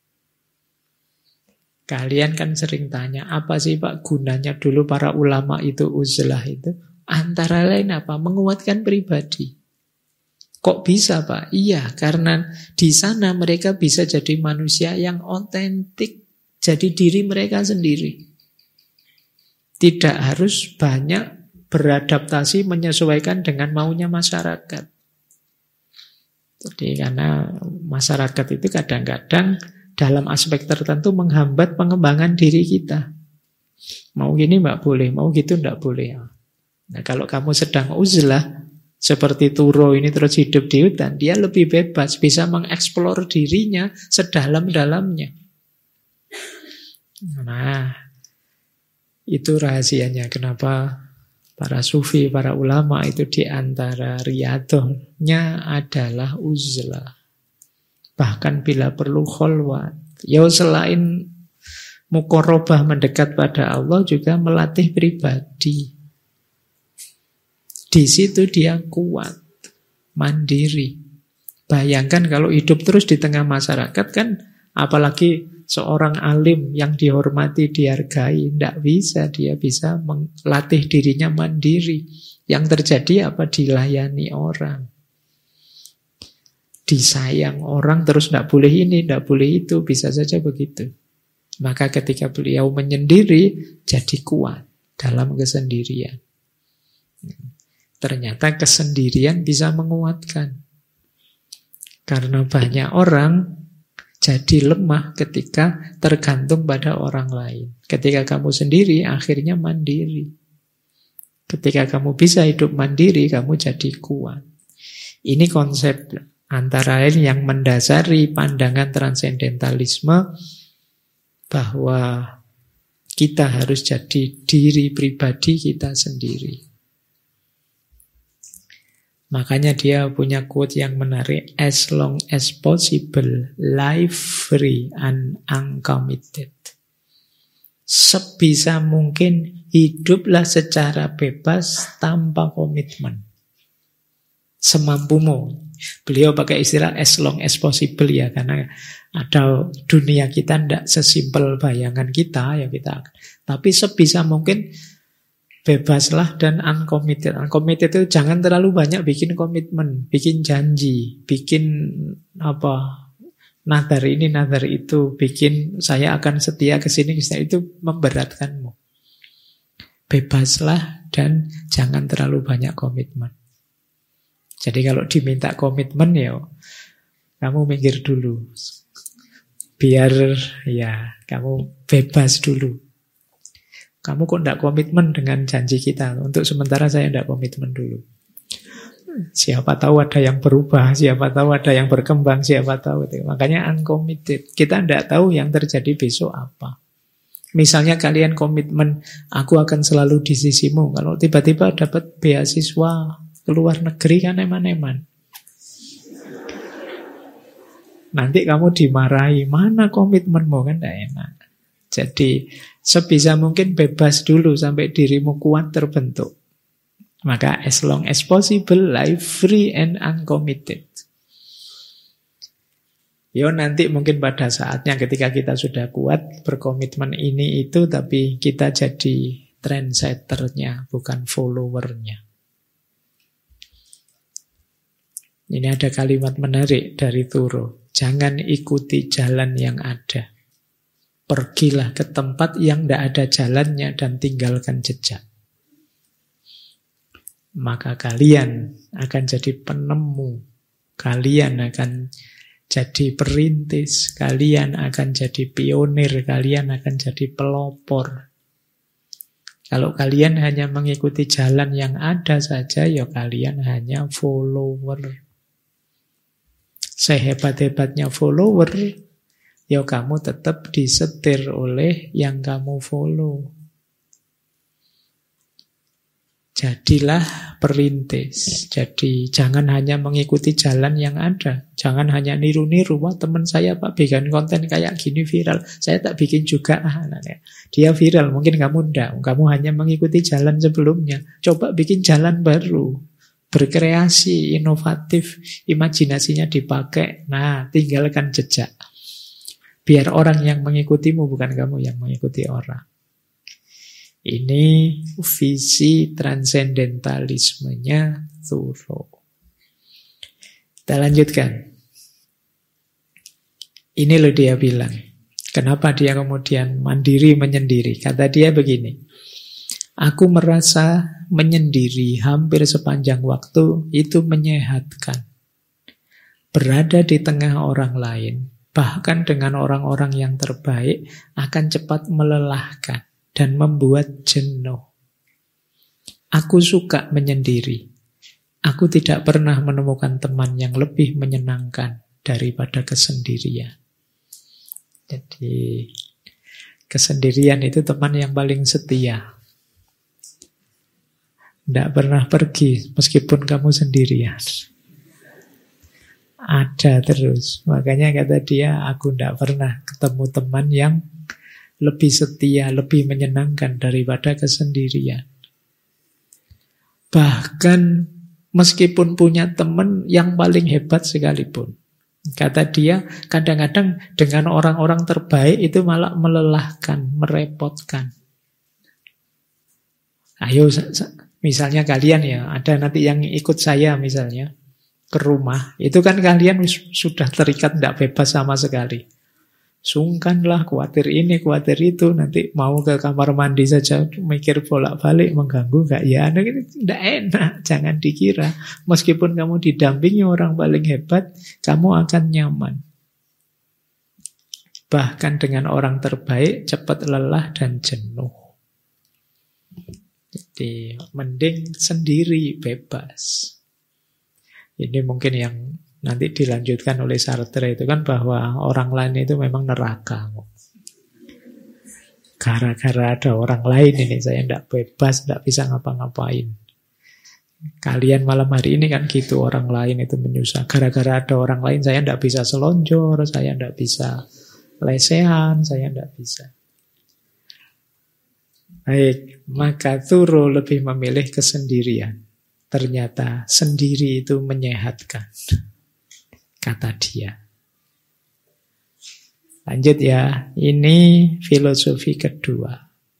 Kalian kan sering tanya, apa sih Pak gunanya dulu para ulama itu uzlah itu? Antara lain apa? Menguatkan pribadi. Kok bisa Pak? Iya, karena di sana mereka bisa jadi manusia yang otentik, jadi diri mereka sendiri. Tidak harus banyak beradaptasi menyesuaikan dengan maunya masyarakat. Jadi karena masyarakat itu kadang-kadang dalam aspek tertentu menghambat pengembangan diri kita. Mau gini mbak boleh, mau gitu enggak boleh. Nah kalau kamu sedang uzlah, seperti Turo ini terus hidup di hutan, dia lebih bebas, bisa mengeksplor dirinya sedalam-dalamnya. Nah, itu rahasianya kenapa para sufi, para ulama itu di antara riyadohnya adalah uzlah. Bahkan bila perlu kholwat. Ya selain mukorobah mendekat pada Allah, juga melatih pribadi. Di situ dia kuat, mandiri. Bayangkan kalau hidup terus di tengah masyarakat kan, apalagi seorang alim yang dihormati, dihargai, tidak bisa. Dia bisa melatih dirinya mandiri. Yang terjadi apa? Dilayani orang. Disayang orang terus tidak boleh ini, tidak boleh itu, bisa saja begitu. Maka ketika beliau menyendiri, jadi kuat dalam kesendirian. Ternyata kesendirian bisa menguatkan. Karena banyak orang jadi lemah ketika tergantung pada orang lain. Ketika kamu sendiri, akhirnya mandiri. Ketika kamu bisa hidup mandiri, kamu jadi kuat. Ini konsep antara lain yang mendasari pandangan transendentalisme bahwa kita harus jadi diri pribadi kita sendiri. Makanya dia punya quote yang menarik, as long as possible, live free and uncommitted. Sebisa mungkin hiduplah secara bebas tanpa komitmen. Semampumu. Beliau pakai istilah as long as possible ya, karena ada dunia kita tidak sesimpel bayangan kita ya kita. Tapi sebisa mungkin bebaslah dan uncommitted. Uncommitted itu jangan terlalu banyak bikin komitmen, bikin janji, bikin nadar ini, nadar itu, bikin saya akan setia ke sini, itu memberatkanmu. Bebaslah dan jangan terlalu banyak komitmen. Jadi kalau diminta komitmen ya kamu minggir dulu. Biar ya kamu bebas dulu. Kamu kok tidak komitmen dengan janji kita? Untuk sementara saya tidak komitmen dulu. Siapa tahu ada yang berubah, siapa tahu ada yang berkembang, siapa tahu. Makanya uncommitted. Kita tidak tahu yang terjadi besok apa. Misalnya kalian komitmen, aku akan selalu di sisimu. Kalau tiba-tiba dapat beasiswa ke luar negeri kan eman-eman. Nanti kamu dimarahi, mana komitmenmu, kan tidak enak. Jadi sebisa mungkin bebas dulu sampai dirimu kuat terbentuk. Maka as long as possible, live free and uncommitted. Yo nanti mungkin pada saatnya ketika kita sudah kuat berkomitmen ini itu, tapi kita jadi trendsetternya, bukan followernya. Ini ada kalimat menarik dari Thoreau. Jangan ikuti jalan yang ada. Pergilah ke tempat yang tidak ada jalannya dan tinggalkan jejak. Maka kalian akan jadi penemu. Kalian akan jadi perintis. Kalian akan jadi pionir. Kalian akan jadi pelopor. Kalau kalian hanya mengikuti jalan yang ada saja, ya kalian hanya follower. Sehebat-hebatnya follower, ya kamu tetap disetir oleh yang kamu follow. Jadilah perintis. Jadi jangan hanya mengikuti jalan yang ada. Jangan hanya niru-niru. Wah teman saya Pak bikin konten kayak gini viral. Saya tak bikin juga. Dia viral, mungkin kamu enggak. Kamu hanya mengikuti jalan sebelumnya. Coba bikin jalan baru. Berkreasi, inovatif, imajinasinya dipakai. Nah, tinggalkan jejak. Biar orang yang mengikutimu, bukan kamu yang mengikuti orang. Ini visi transendentalismenya Thoreau. Kita lanjutkan. Ini loh dia bilang. Kenapa dia kemudian mandiri menyendiri? Kata dia begini. Aku merasa menyendiri hampir sepanjang waktu itu menyehatkan. Berada di tengah orang lain, bahkan dengan orang-orang yang terbaik, akan cepat melelahkan dan membuat jenuh. Aku suka menyendiri. Aku tidak pernah menemukan teman yang lebih menyenangkan daripada kesendirian. Jadi, kesendirian itu teman yang paling setia. Tidak pernah pergi meskipun kamu sendirian. Ada terus. Makanya kata dia, aku tidak pernah ketemu teman yang lebih setia, lebih menyenangkan daripada kesendirian. Bahkan meskipun punya teman yang paling hebat sekalipun. Kata dia, kadang-kadang dengan orang-orang terbaik itu malah melelahkan, merepotkan. Ayo, misalnya kalian ya, ada nanti yang ikut saya misalnya ke rumah, itu kan kalian sudah terikat tidak bebas sama sekali. Sungkanlah, khawatir ini, khawatir itu, nanti mau ke kamar mandi saja mikir bolak-balik, mengganggu gak ya? Tidak enak, jangan dikira. Meskipun kamu didampingi orang paling hebat, kamu akan nyaman. Bahkan dengan orang terbaik cepat lelah dan jenuh. Jadi mending sendiri, bebas. Ini mungkin yang nanti dilanjutkan oleh Sartre itu kan, bahwa orang lain itu memang neraka. Gara-gara ada orang lain ini saya tidak bebas, tidak bisa ngapa-ngapain. Kalian malam hari ini kan gitu, orang lain itu menyusah. Gara-gara ada orang lain saya tidak bisa selonjor, saya tidak bisa lesehan, saya tidak bisa. Baik, maka Thoreau lebih memilih kesendirian. Ternyata sendiri itu menyehatkan, kata dia. Lanjut ya, ini filosofi kedua.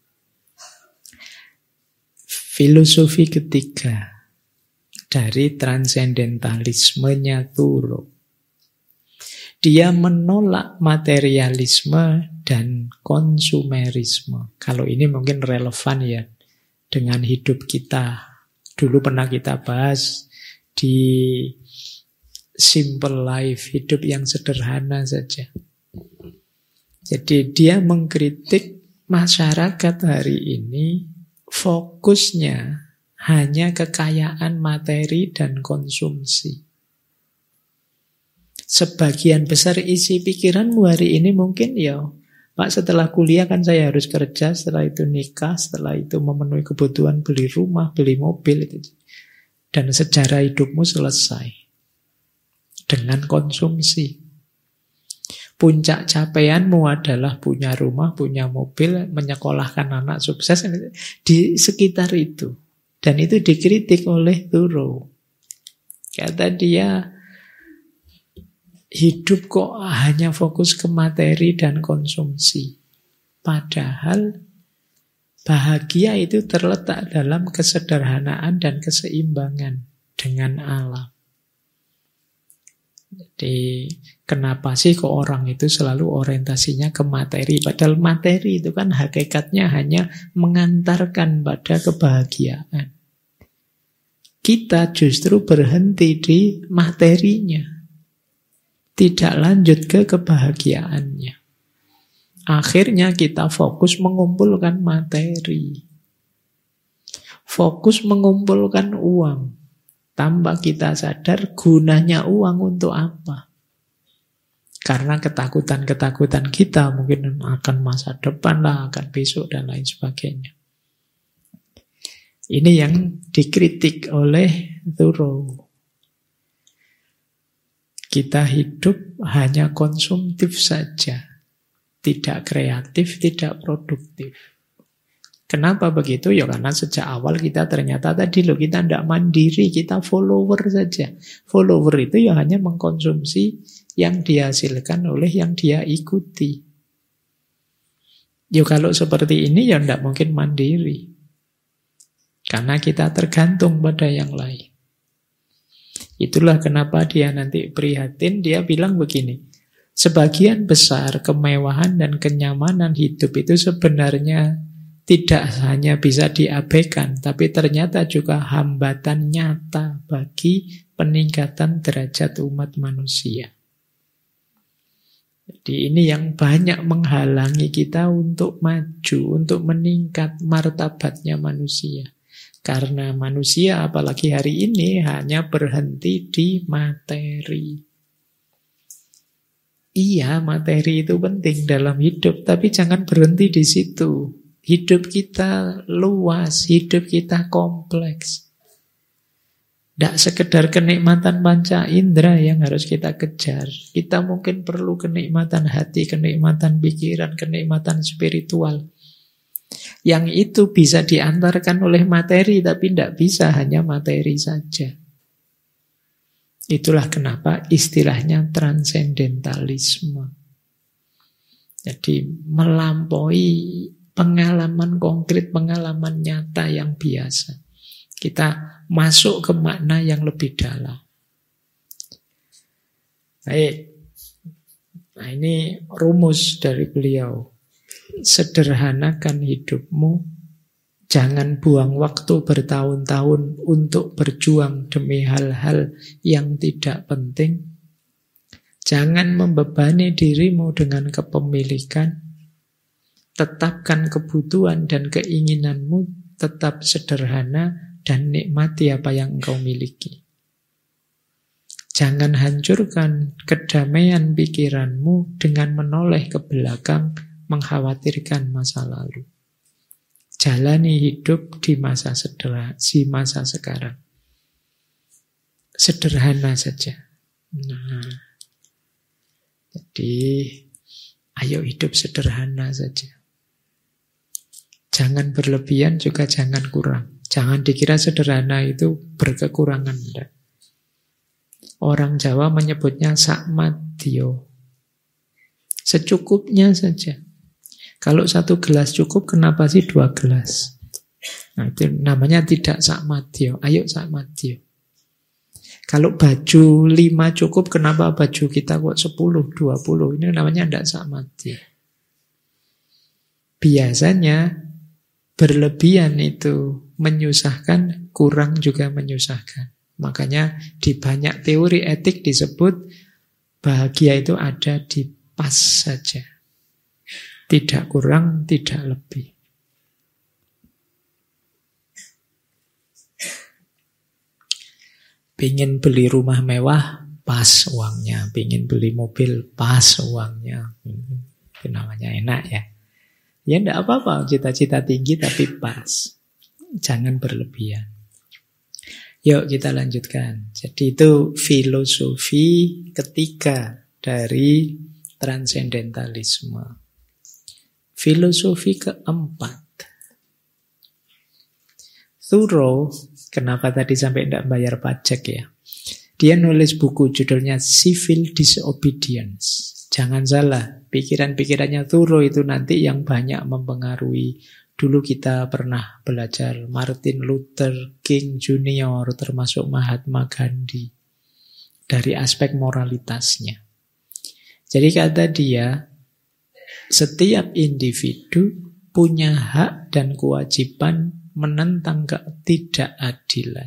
Filosofi ketiga dari transendentalismenya Thoreau. Dia menolak materialisme dan konsumerisme. Kalau ini mungkin relevan ya dengan hidup kita. Dulu pernah kita bahas di Simple Life, hidup yang sederhana saja. Jadi dia mengkritik masyarakat hari ini fokusnya hanya kekayaan materi dan konsumsi. Sebagian besar isi pikiranmu hari ini mungkin ya, Pak, setelah kuliah kan saya harus kerja, setelah itu nikah, setelah itu memenuhi kebutuhan beli rumah, beli mobil. Dan sejarah hidupmu selesai dengan konsumsi. Puncak capaianmu adalah punya rumah, punya mobil, menyekolahkan anak sukses di sekitar itu. Dan itu dikritik oleh Thoreau. Kata dia, hidup kok hanya fokus ke materi dan konsumsi. Padahal bahagia itu terletak dalam kesederhanaan dan keseimbangan dengan alam. Jadi kenapa sih kok orang itu selalu orientasinya ke materi? Padahal materi itu kan hakikatnya hanya mengantarkan pada kebahagiaan. Kita justru berhenti di materinya, tidak lanjut ke kebahagiaannya. Akhirnya kita fokus mengumpulkan materi, fokus mengumpulkan uang, tanpa kita sadar gunanya uang untuk apa. Karena ketakutan-ketakutan kita mungkin akan masa depan lah, akan besok dan lain sebagainya. Ini yang dikritik oleh Thoreau. Kita hidup hanya konsumtif saja, tidak kreatif, tidak produktif. Kenapa begitu? Ya karena sejak awal kita ternyata tadi loh, kita tidak mandiri, kita follower saja. Follower itu ya hanya mengkonsumsi yang dihasilkan oleh yang dia ikuti. Ya kalau seperti ini ya tidak mungkin mandiri. Karena kita tergantung pada yang lain. Itulah kenapa dia nanti prihatin, dia bilang begini, sebagian besar kemewahan dan kenyamanan hidup itu sebenarnya tidak hanya bisa diabaikan, tapi ternyata juga hambatan nyata bagi peningkatan derajat umat manusia. Jadi ini yang banyak menghalangi kita untuk maju, untuk meningkat martabatnya manusia. Karena manusia apalagi hari ini hanya berhenti di materi. Iya, materi itu penting dalam hidup, tapi jangan berhenti di situ. Hidup kita luas, hidup kita kompleks. Tidak sekedar kenikmatan panca indera yang harus kita kejar. Kita mungkin perlu kenikmatan hati, kenikmatan pikiran, kenikmatan spiritual. Yang itu bisa diantarkan oleh materi, tapi tidak bisa hanya materi saja. Itulah kenapa istilahnya transendentalisme. Jadi melampaui pengalaman konkret, pengalaman nyata yang biasa. Kita masuk ke makna yang lebih dalam. Baik. Nah ini rumus dari beliau. Sederhanakan hidupmu, jangan buang waktu bertahun-tahun untuk berjuang demi hal-hal yang tidak penting. Jangan membebani dirimu dengan kepemilikan. Tetapkan kebutuhan dan keinginanmu tetap sederhana dan nikmati apa yang engkau miliki. Jangan hancurkan kedamaian pikiranmu dengan menoleh ke belakang, mengkhawatirkan masa lalu. Jalani hidup di masa sekarang. Sederhana saja. Nah, jadi ayo hidup sederhana saja. Jangan berlebihan juga jangan kurang. Jangan dikira sederhana itu berkekurangan. Enggak. Orang Jawa menyebutnya sakmadyo. Secukupnya saja. Kalau 1 gelas cukup, kenapa sih 2 gelas? Nah, itu namanya tidak sakmadyo. Ayo sakmadyo. Kalau baju 5 cukup, kenapa baju kita kok 10, 20? Ini namanya tidak sakmadyo. Biasanya berlebihan itu menyusahkan, kurang juga menyusahkan. Makanya di banyak teori etik disebut bahagia itu ada di pas saja. Tidak kurang, tidak lebih. Pingin beli rumah mewah, pas uangnya. Pingin beli mobil, pas uangnya. Itu namanya enak ya. Ya enggak apa-apa, cita-cita tinggi tapi pas. Jangan berlebihan. Yuk kita lanjutkan. Jadi itu filosofi ketiga dari transendentalisme. Filosofi keempat. Thoreau, kenapa tadi sampai tidak bayar pajak ya? Dia nulis buku judulnya Civil Disobedience. Jangan salah, pikiran-pikirannya Thoreau itu nanti yang banyak mempengaruhi. Dulu kita pernah belajar Martin Luther King Jr. termasuk Mahatma Gandhi. Dari aspek moralitasnya. Jadi kata dia, setiap individu punya hak dan kewajiban menentang ketidakadilan.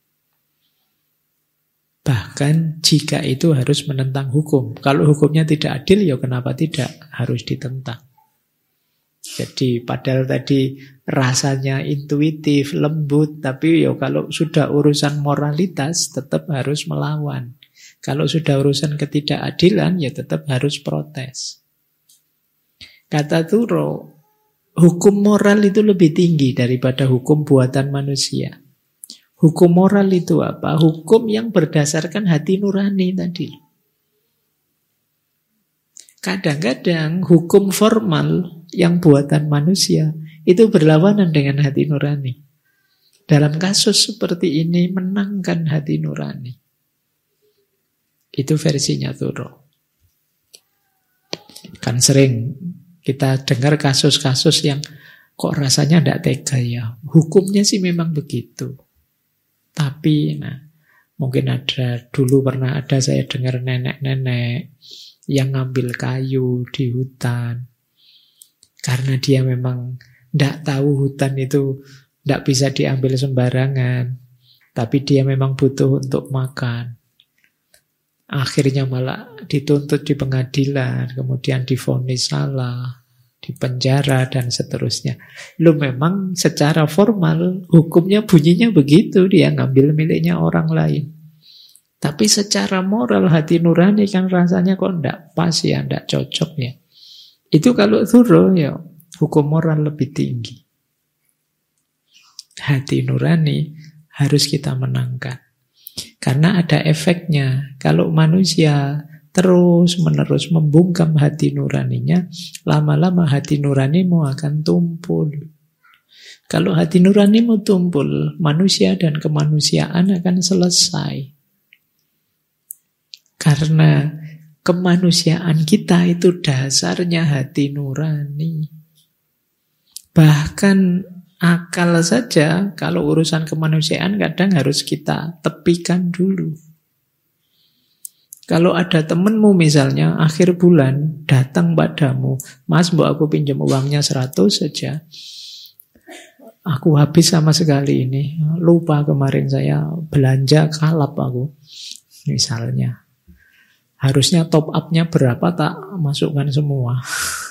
Bahkan jika itu harus menentang hukum. Kalau hukumnya tidak adil, ya kenapa tidak harus ditentang. Jadi padahal tadi rasanya intuitif, lembut, tapi ya kalau sudah urusan moralitas tetap harus melawan. Kalau sudah urusan ketidakadilan ya tetap harus protes. Kata Thoreau, hukum moral itu lebih tinggi daripada hukum buatan manusia. Hukum moral itu apa? Hukum yang berdasarkan hati nurani tadi. Kadang-kadang hukum formal yang buatan manusia itu berlawanan dengan hati nurani. Dalam kasus seperti ini menangkan hati nurani. Itu versinya Thoreau. Kan sering kita dengar kasus-kasus yang kok rasanya tidak tega ya. Hukumnya sih memang begitu. Tapi mungkin dulu pernah ada saya dengar nenek-nenek yang ngambil kayu di hutan. Karena dia memang tidak tahu hutan itu tidak bisa diambil sembarangan. Tapi dia memang butuh untuk makan. Akhirnya malah dituntut di pengadilan, kemudian divonis salah, dipenjara, dan seterusnya. Lu memang secara formal, hukumnya bunyinya begitu, dia ngambil miliknya orang lain. Tapi secara moral, hati nurani kan rasanya kok enggak pas ya, enggak cocok ya. Itu kalau Thoreau ya, hukum moral lebih tinggi. Hati nurani harus kita menangkan. Karena ada efeknya. Kalau manusia terus-menerus membungkam hati nuraninya, lama-lama hati nuranimu akan tumpul. Kalau hati nuranimu tumpul, manusia dan kemanusiaan akan selesai. Karena kemanusiaan kita itu dasarnya hati nurani. Bahkan akal saja, kalau urusan kemanusiaan kadang harus kita tepikan dulu. Kalau ada temenmu misalnya, akhir bulan datang padamu, Mas, mbok aku pinjam uangnya 100 saja. Aku habis sama sekali ini. Lupa kemarin saya belanja kalap aku. Misalnya. Harusnya top up-nya berapa, tak masukkan semua.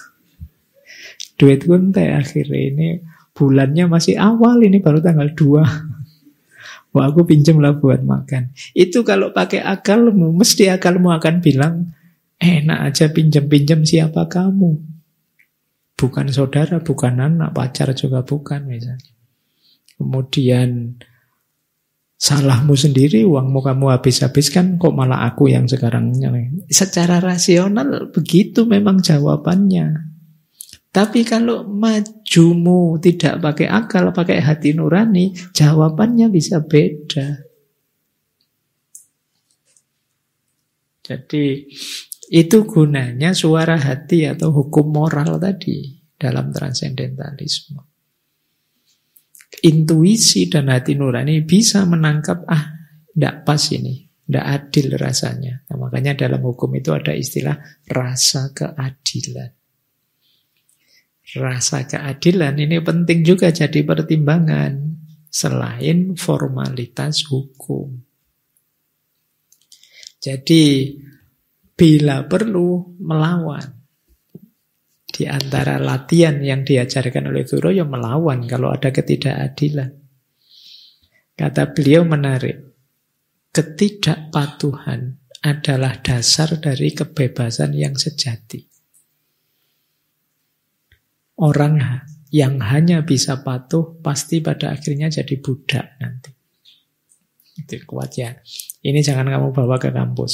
Duit kunte akhirnya ini bulannya masih awal, ini baru tanggal 2. Wah, aku pinjam lah buat makan. Itu kalau pakai akalmu, mesti akalmu akan bilang, enak aja pinjam-pinjam, siapa kamu? Bukan saudara, bukan anak, pacar juga bukan misalnya. Kemudian salahmu sendiri, uangmu kamu habis-habiskan, kok malah aku yang sekarang. Secara rasional begitu memang jawabannya. Tapi kalau majumu tidak pakai akal, pakai hati nurani, jawabannya bisa beda. Jadi itu gunanya suara hati atau hukum moral tadi dalam transendentalisme. Intuisi dan hati nurani bisa menangkap, tidak pas ini, tidak adil rasanya. Nah, makanya dalam hukum itu ada istilah rasa keadilan. Rasa keadilan ini penting juga jadi pertimbangan selain formalitas hukum. Jadi bila perlu melawan. Di antara latihan yang diajarkan oleh Thoreau, ya melawan kalau ada ketidakadilan. Kata beliau menarik, ketidakpatuhan adalah dasar dari kebebasan yang sejati. Orang yang hanya bisa patuh pasti pada akhirnya jadi budak nanti. Itu kuat ya. Ini jangan kamu bawa ke kampus.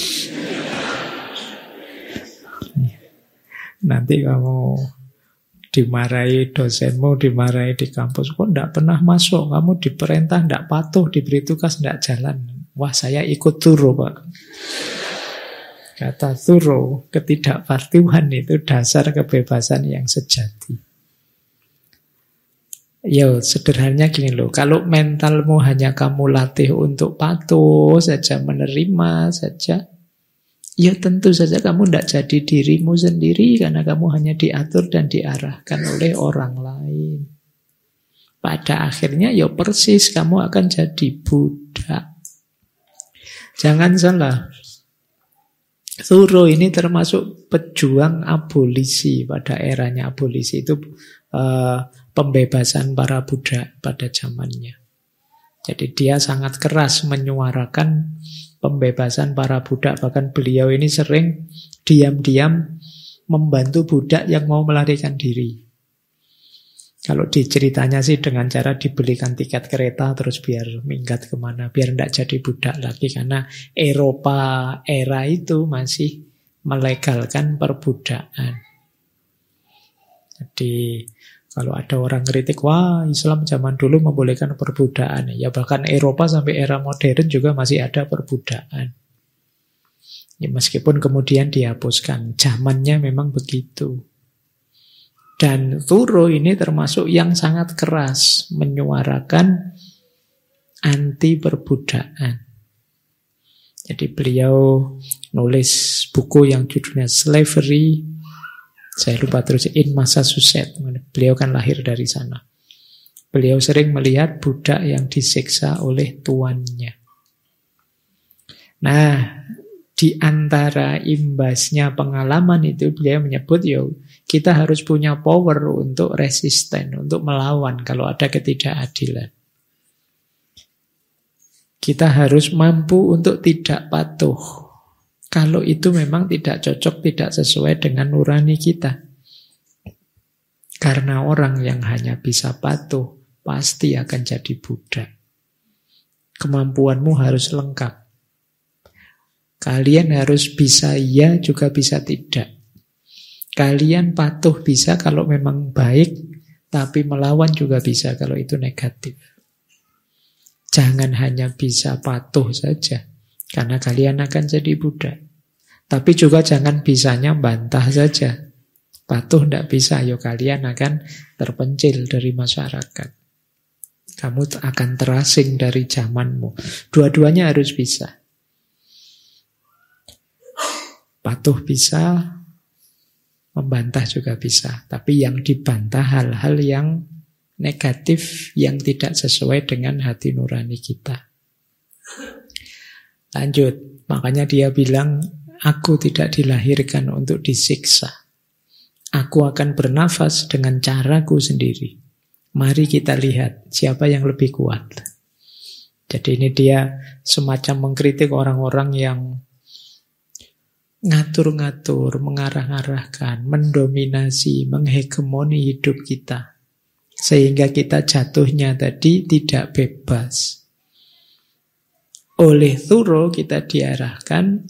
Nanti kamu dimarahi dosenmu, dimarahi di kampus. Kok tidak pernah masuk? Kamu diperintah tidak patuh, diberi tugas tidak jalan. Wah, saya ikut Thoreau, Pak. Kata Thoreau, ketidakpatuhan itu dasar kebebasan yang sejati. Yo, sederhananya gini loh. Kalau mentalmu hanya kamu latih untuk patuh saja, menerima saja, ya tentu saja kamu tidak jadi dirimu sendiri karena kamu hanya diatur dan diarahkan oleh orang lain. Pada akhirnya ya persis kamu akan jadi budak. Jangan salah. Thoreau ini termasuk pejuang abolisi pada eranya abolisi itu pembebasan para budak pada zamannya. Jadi dia sangat keras menyuarakan pembebasan para budak. Bahkan beliau ini sering diam-diam membantu budak yang mau melarikan diri. Kalau diceritanya sih dengan cara dibelikan tiket kereta terus biar minggat kemana, biar tidak jadi budak lagi. Karena Eropa era itu masih melegalkan perbudakan. Jadi kalau ada orang kritik, wah Islam zaman dulu membolehkan perbudakan. Ya bahkan Eropa sampai era modern juga masih ada perbudakan. Ya meskipun kemudian dihapuskan, zamannya memang begitu. Dan Thoreau ini termasuk yang sangat keras menyuarakan anti perbudakan. Jadi beliau nulis buku yang judulnya Slavery, saya lupa terus, in Massachusetts. Beliau kan lahir dari sana. Beliau sering melihat budak yang disiksa oleh tuannya. Nah, di antara imbasnya pengalaman itu beliau menyebut, kita harus punya power untuk resisten, untuk melawan kalau ada ketidakadilan. Kita harus mampu untuk tidak patuh. Kalau itu memang tidak cocok, tidak sesuai dengan nurani kita. Karena orang yang hanya bisa patuh, pasti akan jadi budak. Kemampuanmu harus lengkap. Kalian harus bisa iya, juga bisa tidak. Kalian patuh bisa kalau memang baik, tapi melawan juga bisa kalau itu negatif. Jangan hanya bisa patuh saja, karena kalian akan jadi budak. Tapi juga jangan bisanya bantah saja. Patuh tidak bisa, kalian akan terpencil dari masyarakat. Kamu akan terasing dari zamanmu. Dua-duanya harus bisa. Patuh bisa, membantah juga bisa. Tapi yang dibantah hal-hal yang negatif, yang tidak sesuai dengan hati nurani kita. Lanjut, makanya dia bilang Aku tidak dilahirkan untuk disiksa. Aku akan bernafas dengan caraku sendiri. Mari kita lihat siapa yang lebih kuat. Jadi ini dia semacam mengkritik orang-orang yang ngatur-ngatur, mengarah-arahkan, mendominasi, menghegemoni hidup kita. Sehingga kita jatuhnya tadi tidak bebas. Oleh Thoreau kita diarahkan,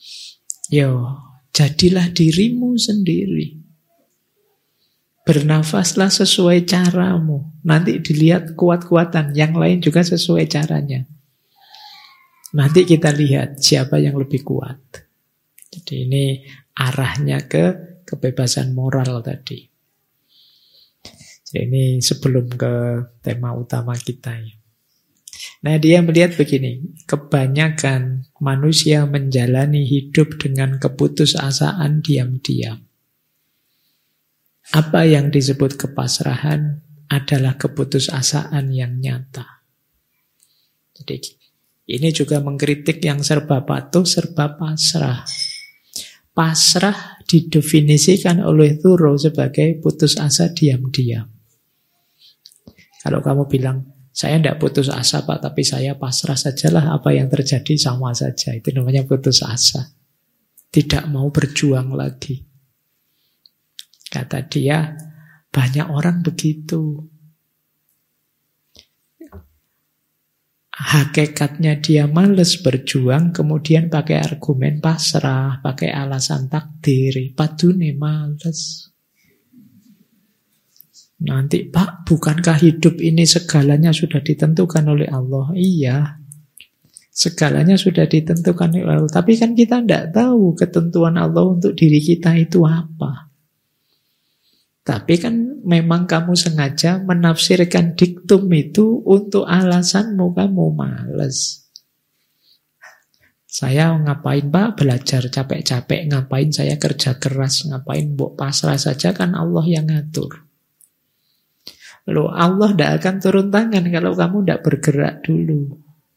jadilah dirimu sendiri. Bernafaslah sesuai caramu. Nanti dilihat kuat-kuatan, yang lain juga sesuai caranya. Nanti kita lihat siapa yang lebih kuat. Jadi ini arahnya ke kebebasan moral tadi. Jadi ini sebelum ke tema utama kita ya. Nah, dia melihat begini, kebanyakan manusia menjalani hidup dengan keputusasaan diam-diam. Apa yang disebut kepasrahan adalah keputusasaan yang nyata. Jadi ini juga mengkritik yang serba patuh, serba pasrah. Pasrah didefinisikan oleh Thoreau sebagai putus asa diam-diam. Kalau kamu bilang, saya tidak putus asa Pak, tapi saya pasrah sajalah, apa yang terjadi sama saja. Itu namanya putus asa. Tidak mau berjuang lagi. Kata dia, banyak orang begitu. Hakikatnya dia males berjuang, kemudian pakai argumen pasrah, pakai alasan takdir, padune males. Nanti, Pak, bukankah hidup ini segalanya sudah ditentukan oleh Allah? Iya, segalanya sudah ditentukan oleh Allah. Tapi kan kita tidak tahu ketentuan Allah untuk diri kita itu apa. Tapi kan memang kamu sengaja menafsirkan diktum itu untuk alasanmu, kamu males. Saya ngapain Pak? Belajar capek-capek. Ngapain saya kerja keras? Ngapain mbok pasrah saja, kan Allah yang ngatur. Loh, Allah tidak akan turun tangan kalau kamu tidak bergerak dulu.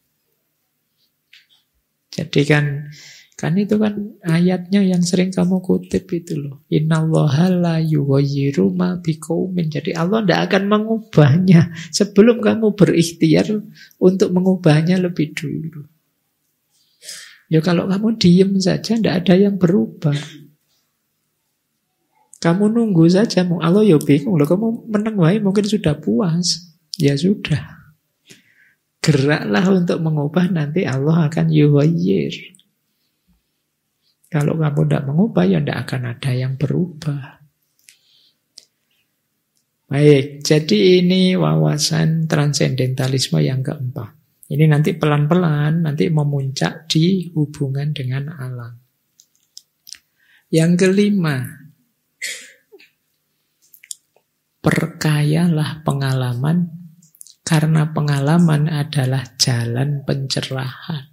Jadi kan itu kan ayatnya yang sering kamu kutip itu loh. Innallaha la yughayyiru ma biqaumin. Jadi Allah tidak akan mengubahnya sebelum kamu berikhtiar untuk mengubahnya lebih dulu. Ya kalau kamu diem saja tidak ada yang berubah. Kamu nunggu saja, Allah ya bingung loh. Kamu menang wae mungkin sudah puas. Ya sudah. Geraklah untuk mengubah, nanti Allah akan yuhayyir. Kalau kamu tidak mengubah, ya tidak akan ada yang berubah. Baik, jadi ini wawasan transendentalisme yang keempat. Ini nanti pelan-pelan, nanti memuncak di hubungan dengan alam. Yang kelima, perkayalah pengalaman, karena pengalaman adalah jalan pencerahan.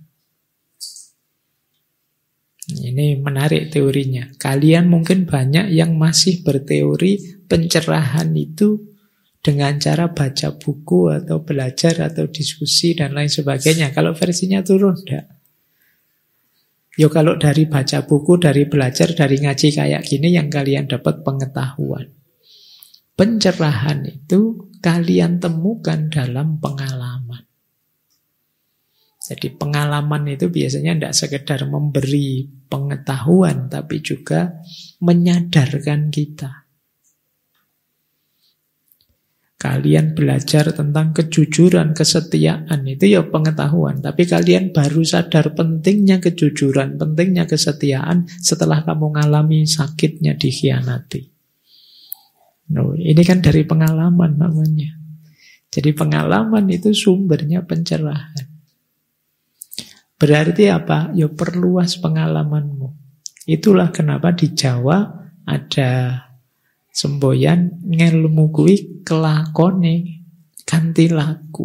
Ini menarik teorinya. Kalian mungkin banyak yang masih berteori pencerahan itu dengan cara baca buku atau belajar atau diskusi dan lain sebagainya. Kalau versinya turun, enggak. Yo kalau dari baca buku, dari belajar, dari ngaji kayak gini yang kalian dapat pengetahuan. Pencerahan itu kalian temukan dalam pengalaman. Jadi pengalaman itu biasanya tidak sekedar memberi pengetahuan, tapi juga menyadarkan kita. Kalian belajar tentang kejujuran, kesetiaan, itu ya pengetahuan. Tapi kalian baru sadar pentingnya kejujuran, pentingnya kesetiaan setelah kamu mengalami sakitnya dikhianati. No, ini kan dari pengalaman namanya. Jadi pengalaman itu sumbernya pencerahan. Berarti apa? Ya perluas pengalamanmu. Itulah kenapa di Jawa ada semboyan ngelmu kuwi kelakone ganti laku.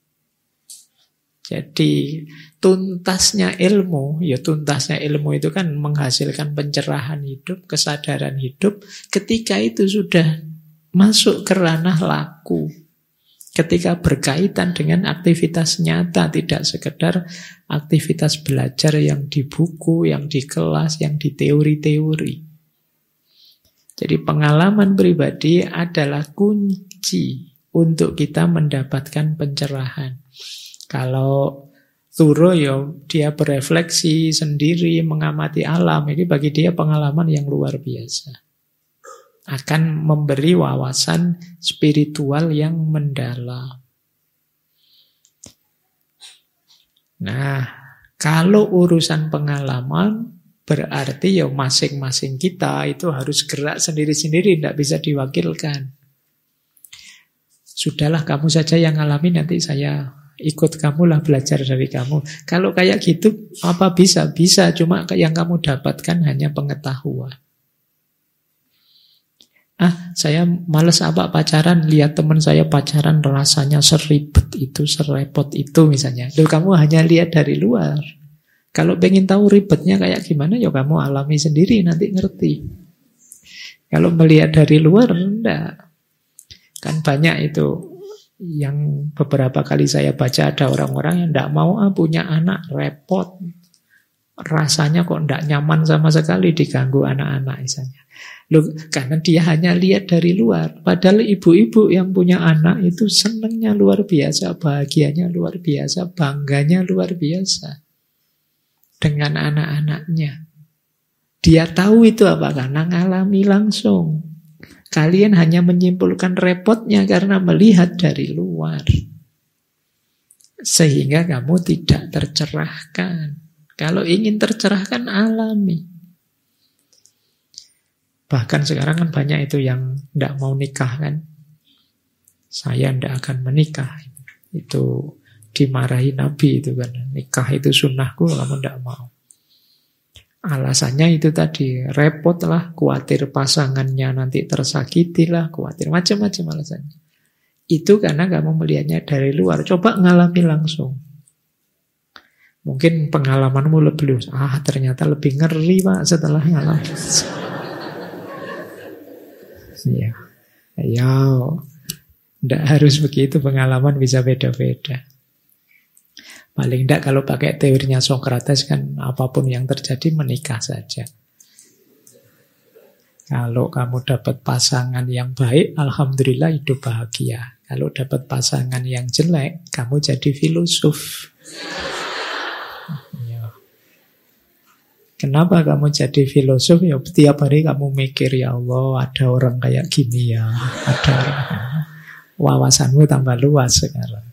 Jadi tuntasnya ilmu, ya tuntasnya ilmu itu kan menghasilkan pencerahan hidup, kesadaran hidup. Ketika itu sudah masuk ke ranah laku, Ketika berkaitan dengan aktivitas nyata, tidak sekedar aktivitas belajar yang di buku, yang di kelas, yang di teori-teori. Jadi pengalaman pribadi adalah kunci untuk kita mendapatkan pencerahan. Kalau Thoreau ya, dia berefleksi sendiri, mengamati alam. Ini bagi dia pengalaman yang luar biasa. Akan memberi wawasan spiritual yang mendalam. Nah, kalau urusan pengalaman, berarti ya masing-masing kita itu harus gerak sendiri-sendiri, tidak bisa diwakilkan. Sudahlah, kamu saja yang alami, nanti saya ikut kamu lah, belajar dari kamu. Kalau kayak gitu, apa bisa? Bisa, cuma yang kamu dapatkan hanya pengetahuan. Saya males pacaran, lihat teman saya pacaran rasanya seribet itu, serepot itu misalnya. Loh, kamu hanya lihat dari luar. Kalau pengen tahu ribetnya kayak gimana, ya kamu alami sendiri, nanti ngerti. Kalau melihat dari luar, enggak. Kan banyak itu yang beberapa kali saya baca, ada orang-orang yang tidak mau punya anak, repot. Rasanya kok tidak nyaman sama sekali diganggu anak-anak misalnya. Loh, karena dia hanya lihat dari luar. Padahal ibu-ibu yang punya anak itu senangnya luar biasa, bahagianya luar biasa, bangganya luar biasa dengan anak-anaknya. Dia tahu itu apa? Karena ngalami langsung. Kalian hanya menyimpulkan repotnya karena melihat dari luar. Sehingga kamu tidak tercerahkan. Kalau ingin tercerahkan, alami. Bahkan sekarang kan banyak itu yang tidak mau nikah kan. Saya tidak akan menikah. Itu dimarahi Nabi itu kan. Nikah itu sunnahku, kamu tidak mau. Alasannya itu tadi, repot lah, khawatir pasangannya nanti tersakiti lah, khawatir macam-macam alasannya. Itu karena kamu melihatnya dari luar. Coba ngalami langsung. Mungkin pengalamanmu lebih, ternyata lebih ngeri Pak setelah ngalami. Ya, tidak harus begitu, pengalaman bisa beda-beda. Paling tidak kalau pakai teorinya Socrates kan apapun yang terjadi menikah saja. Kalau kamu dapat pasangan yang baik, alhamdulillah hidup bahagia. Kalau dapat pasangan yang jelek, kamu jadi filosof. Ya. Kenapa kamu jadi filosof? Ya setiap hari kamu mikir, ya Allah ada orang kayak gini ya. Ada orang. Wawasanmu tambah luas sekarang.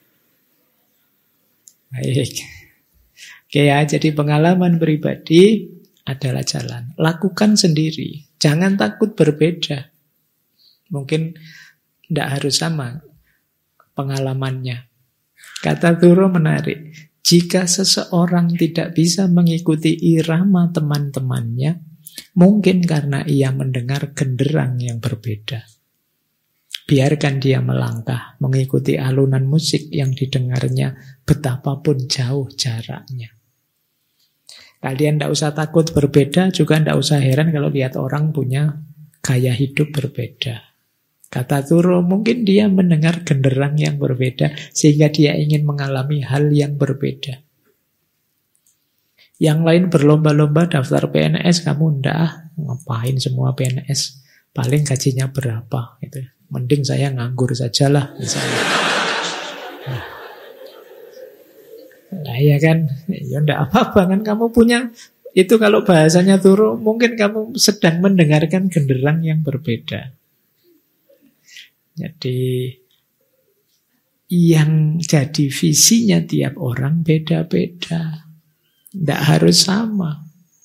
Baik. Oke ya, jadi pengalaman pribadi adalah jalan. Lakukan sendiri. Jangan takut berbeda. Mungkin tidak harus sama pengalamannya. Kata Thoreau menarik. Jika seseorang tidak bisa mengikuti irama teman-temannya, mungkin karena ia mendengar genderang yang berbeda. Biarkan dia melangkah, mengikuti alunan musik yang didengarnya betapapun jauh jaraknya. Kalian tidak usah takut berbeda, juga tidak usah heran kalau lihat orang punya gaya hidup berbeda. Kata Thoreau, mungkin dia mendengar genderang yang berbeda, sehingga dia ingin mengalami hal yang berbeda. Yang lain berlomba-lomba daftar PNS, kamu ndak, ngapain semua PNS? Paling gajinya berapa? Gitu. Mending saya nganggur sajalah misalnya. Nah ya kan, ya enggak apa-apa kan kamu punya itu. Kalau bahasanya Thoreau, mungkin kamu sedang mendengarkan genderang yang berbeda. Jadi yang jadi visinya tiap orang beda-beda, enggak harus sama.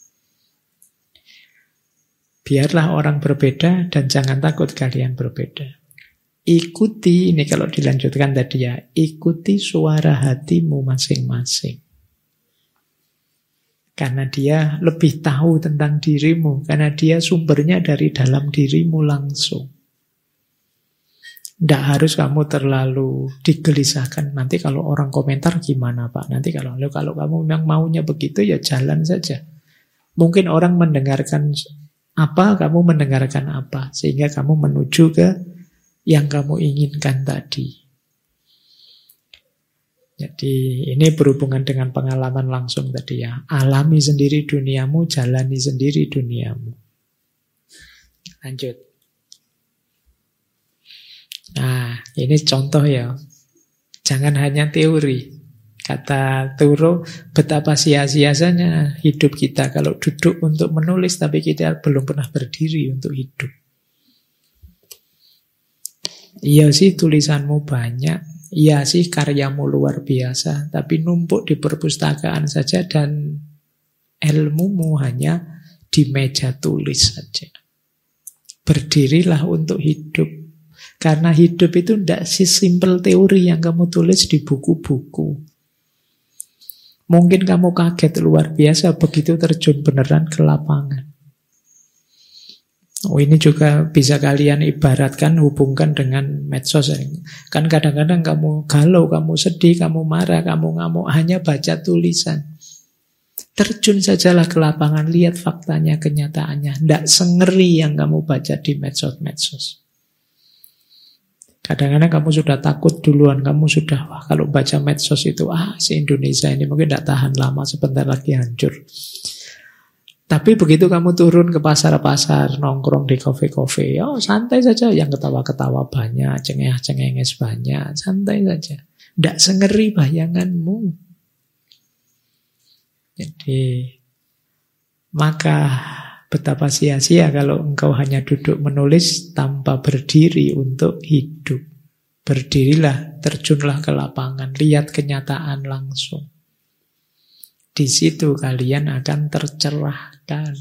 Biarlah orang berbeda dan jangan takut kalian berbeda. Ikuti, ini kalau dilanjutkan tadi ya, ikuti suara hatimu masing-masing. Karena dia lebih tahu tentang dirimu, karena dia sumbernya dari dalam dirimu langsung. Tidak harus kamu terlalu digelisahkan. Nanti kalau orang komentar gimana Pak? Nanti kalau kamu memang maunya begitu ya jalan saja. Mungkin orang mendengarkan apa, kamu mendengarkan apa, sehingga kamu menuju ke yang kamu inginkan tadi. Jadi ini berhubungan dengan pengalaman langsung tadi ya. Alami sendiri duniamu, jalani sendiri duniamu. Lanjut. Nah, ini contoh ya. Jangan hanya teori. Kata Thoreau, betapa sia-sianya hidup kita kalau duduk untuk menulis tapi kita belum pernah berdiri untuk hidup. Iya sih tulisanmu banyak, iya sih karyamu luar biasa, tapi numpuk di perpustakaan saja dan ilmumu hanya di meja tulis saja. Berdirilah untuk hidup. Karena hidup itu tidak sesimpel teori yang kamu tulis di buku-buku. Mungkin kamu kaget luar biasa begitu terjun beneran ke lapangan. Oh, ini juga bisa kalian ibaratkan, hubungkan dengan medsos. Kan kadang-kadang kamu galau, kamu sedih, kamu marah, kamu ngamuk, hanya baca tulisan. Terjun sajalah ke lapangan, lihat faktanya, kenyataannya. Tidak sengeri yang kamu baca di medsos-medsos. Kadang-kadang kamu sudah takut duluan, kamu sudah, wah kalau baca medsos itu, se-Indonesia ini mungkin tidak tahan lama, sebentar lagi hancur. Tapi begitu kamu turun ke pasar-pasar, nongkrong di kafe-kafe, santai saja, yang ketawa-ketawa banyak, cengeng-cengenges banyak, santai saja. Tidak sengeri bayanganmu. Jadi, maka betapa sia-sia kalau engkau hanya duduk menulis tanpa berdiri untuk hidup. Berdirilah, terjunlah ke lapangan, lihat kenyataan langsung. Di situ kalian akan tercerahkan.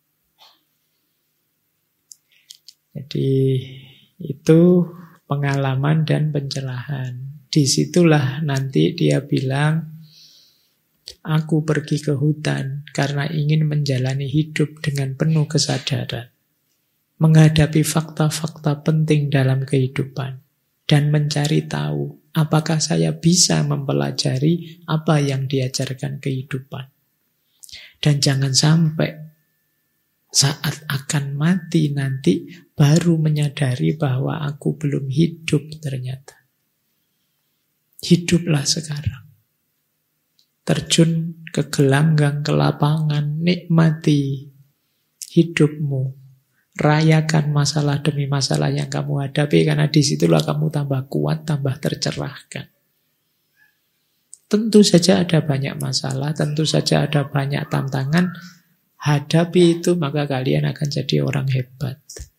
Jadi itu pengalaman dan pencerahan. Disitulah nanti dia bilang, aku pergi ke hutan karena ingin menjalani hidup dengan penuh kesadaran. Menghadapi fakta-fakta penting dalam kehidupan. Dan mencari tahu apakah saya bisa mempelajari apa yang diajarkan kehidupan. Dan jangan sampai saat akan mati nanti baru menyadari bahwa aku belum hidup ternyata. Hiduplah sekarang. Terjun ke gelanggang, ke lapangan, nikmati hidupmu. Rayakan masalah demi masalah yang kamu hadapi, karena disitulah kamu tambah kuat, tambah tercerahkan. Tentu saja ada banyak masalah, tentu saja ada banyak tantangan. Hadapi itu, maka kalian akan jadi orang hebat.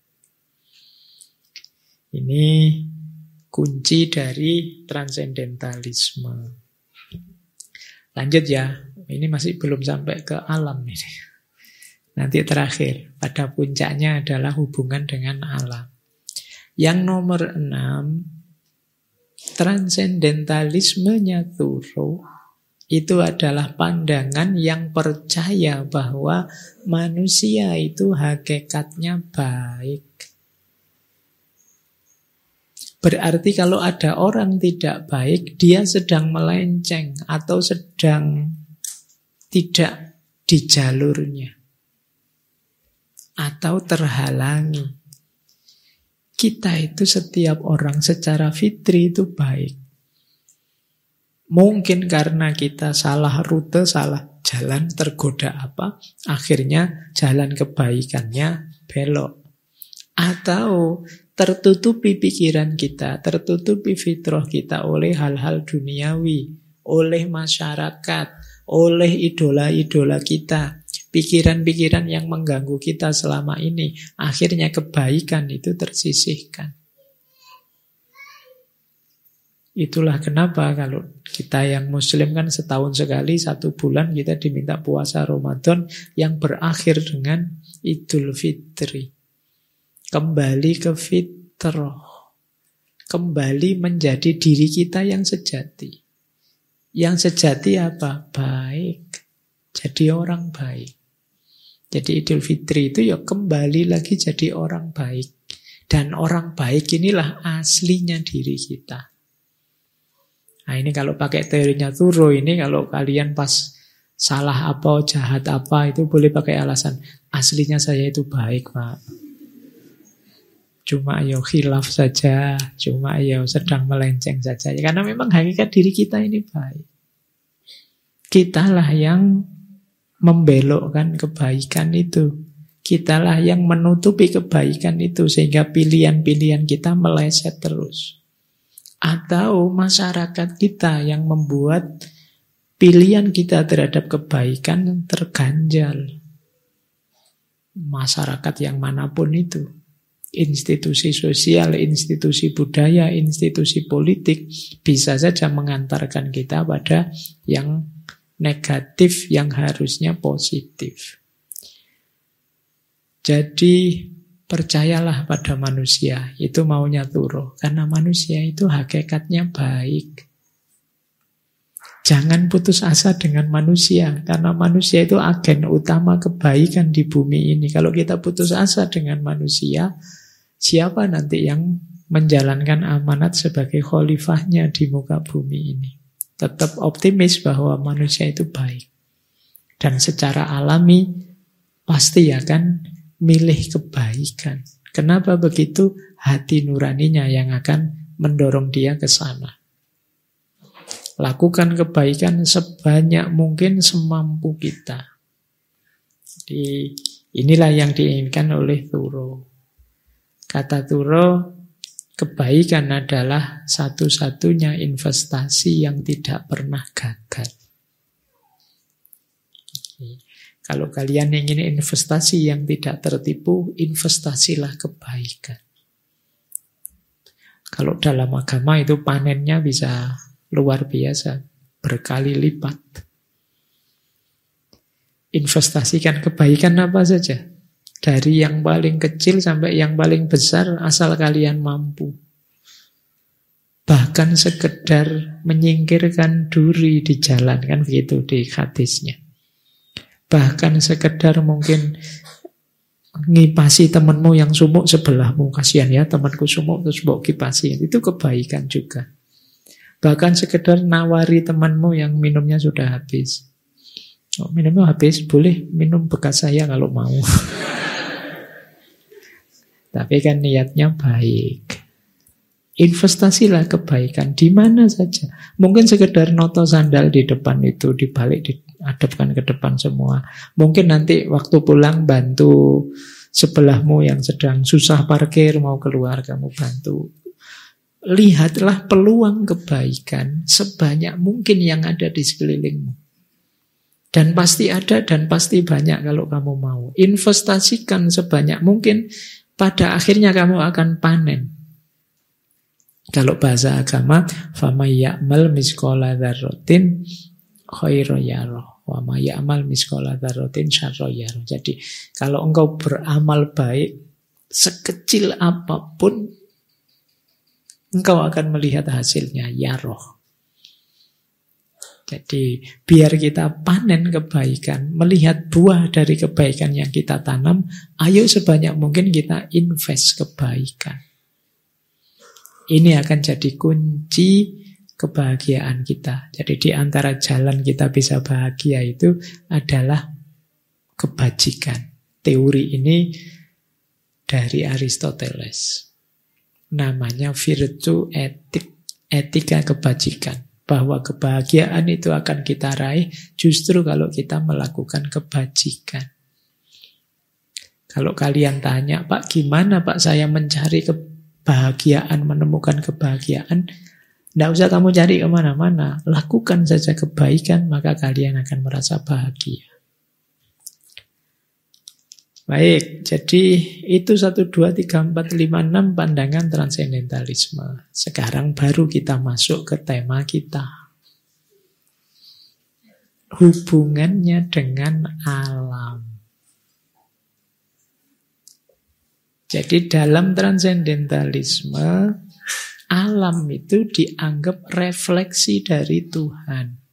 Ini kunci dari transendentalisme. Lanjut ya, ini masih belum sampai ke alam ini. Nanti terakhir, pada puncaknya adalah hubungan dengan alam. Yang nomor 6, transendentalismenya Thoreau itu adalah pandangan yang percaya bahwa manusia itu hakikatnya baik. Berarti kalau ada orang tidak baik, dia sedang melenceng atau sedang tidak di jalurnya. Atau terhalangi. Kita itu setiap orang secara fitri itu baik. Mungkin karena kita salah rute, salah jalan, tergoda apa, akhirnya jalan kebaikannya belok. Atau tertutupi pikiran kita, tertutupi fitrah kita oleh hal-hal duniawi, oleh masyarakat, oleh idola-idola kita. Pikiran-pikiran yang mengganggu kita selama ini, akhirnya kebaikan itu tersisihkan. Itulah kenapa kalau kita yang muslim kan setahun sekali, 1 bulan kita diminta puasa Ramadan yang berakhir dengan Idul Fitri. Kembali ke fitrah. Kembali menjadi diri kita yang sejati. Yang sejati apa? Baik. Jadi orang baik. Jadi Idul Fitri itu ya kembali lagi jadi orang baik. Dan orang baik inilah aslinya diri kita. Nah ini kalau pakai teorinya Thoreau ini, kalau kalian pas salah apa, jahat apa, itu boleh pakai alasan, aslinya saya itu baik, Pak. cuma ya khilaf saja, cuma ya sedang melenceng saja. Ya, karena memang hakikat diri kita ini baik. Kitalah yang membelokkan kebaikan itu. Kitalah yang menutupi kebaikan itu sehingga pilihan-pilihan kita meleset terus. Atau masyarakat kita yang membuat pilihan kita terhadap kebaikan terganjal. Masyarakat yang manapun itu. Institusi sosial, institusi budaya, institusi politik bisa saja mengantarkan kita pada yang negatif yang harusnya positif. Jadi percayalah pada manusia, itu maunya Turo. Karena manusia itu hakikatnya baik. Jangan putus asa dengan manusia, karena manusia itu agen utama kebaikan di bumi ini. Kalau kita putus asa dengan manusia, siapa nanti yang menjalankan amanat sebagai khalifahnya di muka bumi ini? Tetap optimis bahwa manusia itu baik. Dan secara alami pasti akan milih kebaikan. Kenapa begitu? Hati nuraninya yang akan mendorong dia ke sana. Lakukan kebaikan sebanyak mungkin semampu kita. Jadi inilah yang diinginkan oleh Turo. Kata Turo, kebaikan adalah satu-satunya investasi yang tidak pernah gagal. Kalau kalian ingin investasi yang tidak tertipu, investasilah kebaikan. Kalau dalam agama itu panennya bisa luar biasa, berkali lipat. Investasikan kebaikan apa saja. Dari yang paling kecil sampai yang paling besar, asal kalian mampu. Bahkan sekedar menyingkirkan duri di jalan, kan begitu di hadisnya. Bahkan sekedar mungkin ngipasi temanmu yang sumuk sebelahmu. Kasihan ya temanku sumuk, terus mbok kipasi. Itu kebaikan juga. Bahkan sekedar nawari temanmu yang minumnya sudah habis. Oh, minumnya habis, boleh minum bekas saya kalau mau. Tapi kan niatnya baik. Investasilah kebaikan di mana saja. Mungkin sekedar noto sandal di depan itu, dibalik, dihadapkan ke depan semua. Mungkin nanti waktu pulang bantu sebelahmu yang sedang susah parkir mau keluar, kamu bantu. Lihatlah peluang kebaikan sebanyak mungkin yang ada di sekelilingmu. Dan pasti ada dan pasti banyak kalau kamu mau. Investasikan sebanyak mungkin, pada akhirnya kamu akan panen. Kalau bahasa agama, فَمَنْ يَعْمَلْ مِثْقَالَ ذَرَّةٍ خَيْرًا يَرَهُ وَمَنْ يَعْمَلْ مِثْقَالَ ذَرَّةٍ شَرًّا يَرَهُ. Jadi kalau engkau beramal baik sekecil apapun, engkau akan melihat hasilnya, yaroh. Jadi biar kita panen kebaikan, melihat buah dari kebaikan yang kita tanam, ayo sebanyak mungkin kita invest kebaikan. Ini akan jadi kunci kebahagiaan kita. Jadi di antara jalan kita bisa bahagia itu adalah kebajikan. Teori ini dari Aristoteles. Namanya virtue etika kebajikan. Bahwa kebahagiaan itu akan kita raih justru kalau kita melakukan kebajikan. Kalau kalian tanya, Pak, gimana Pak saya mencari kebahagiaan, menemukan kebahagiaan? Tidak usah kamu cari kemana-mana. Lakukan saja kebaikan, maka kalian akan merasa bahagia. Baik, jadi itu 1, 2, 3, 4, 5, 6 pandangan transendentalisme. Sekarang baru kita masuk ke tema kita. Hubungannya dengan alam. Jadi dalam transendentalisme, alam itu dianggap refleksi dari Tuhan.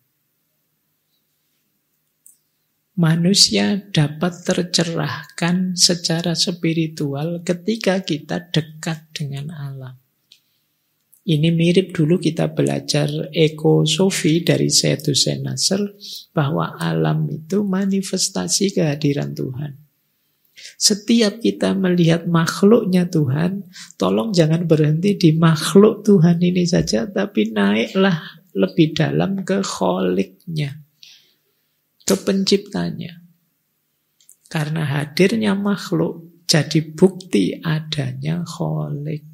Manusia dapat tercerahkan secara spiritual ketika kita dekat dengan alam. Ini mirip dulu kita belajar ekosofi dari Syed Hussein Nasr, bahwa alam itu manifestasi kehadiran Tuhan. Setiap kita melihat makhluknya Tuhan, tolong jangan berhenti di makhluk Tuhan ini saja, tapi naiklah lebih dalam ke kholiknya, ke penciptanya. Karena hadirnya makhluk jadi bukti adanya kholik.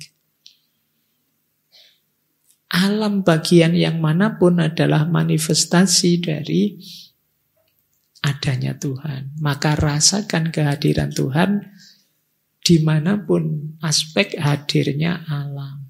Alam bagian yang manapun adalah manifestasi dari adanya Tuhan. Maka rasakan kehadiran Tuhan dimanapun aspek hadirnya alam.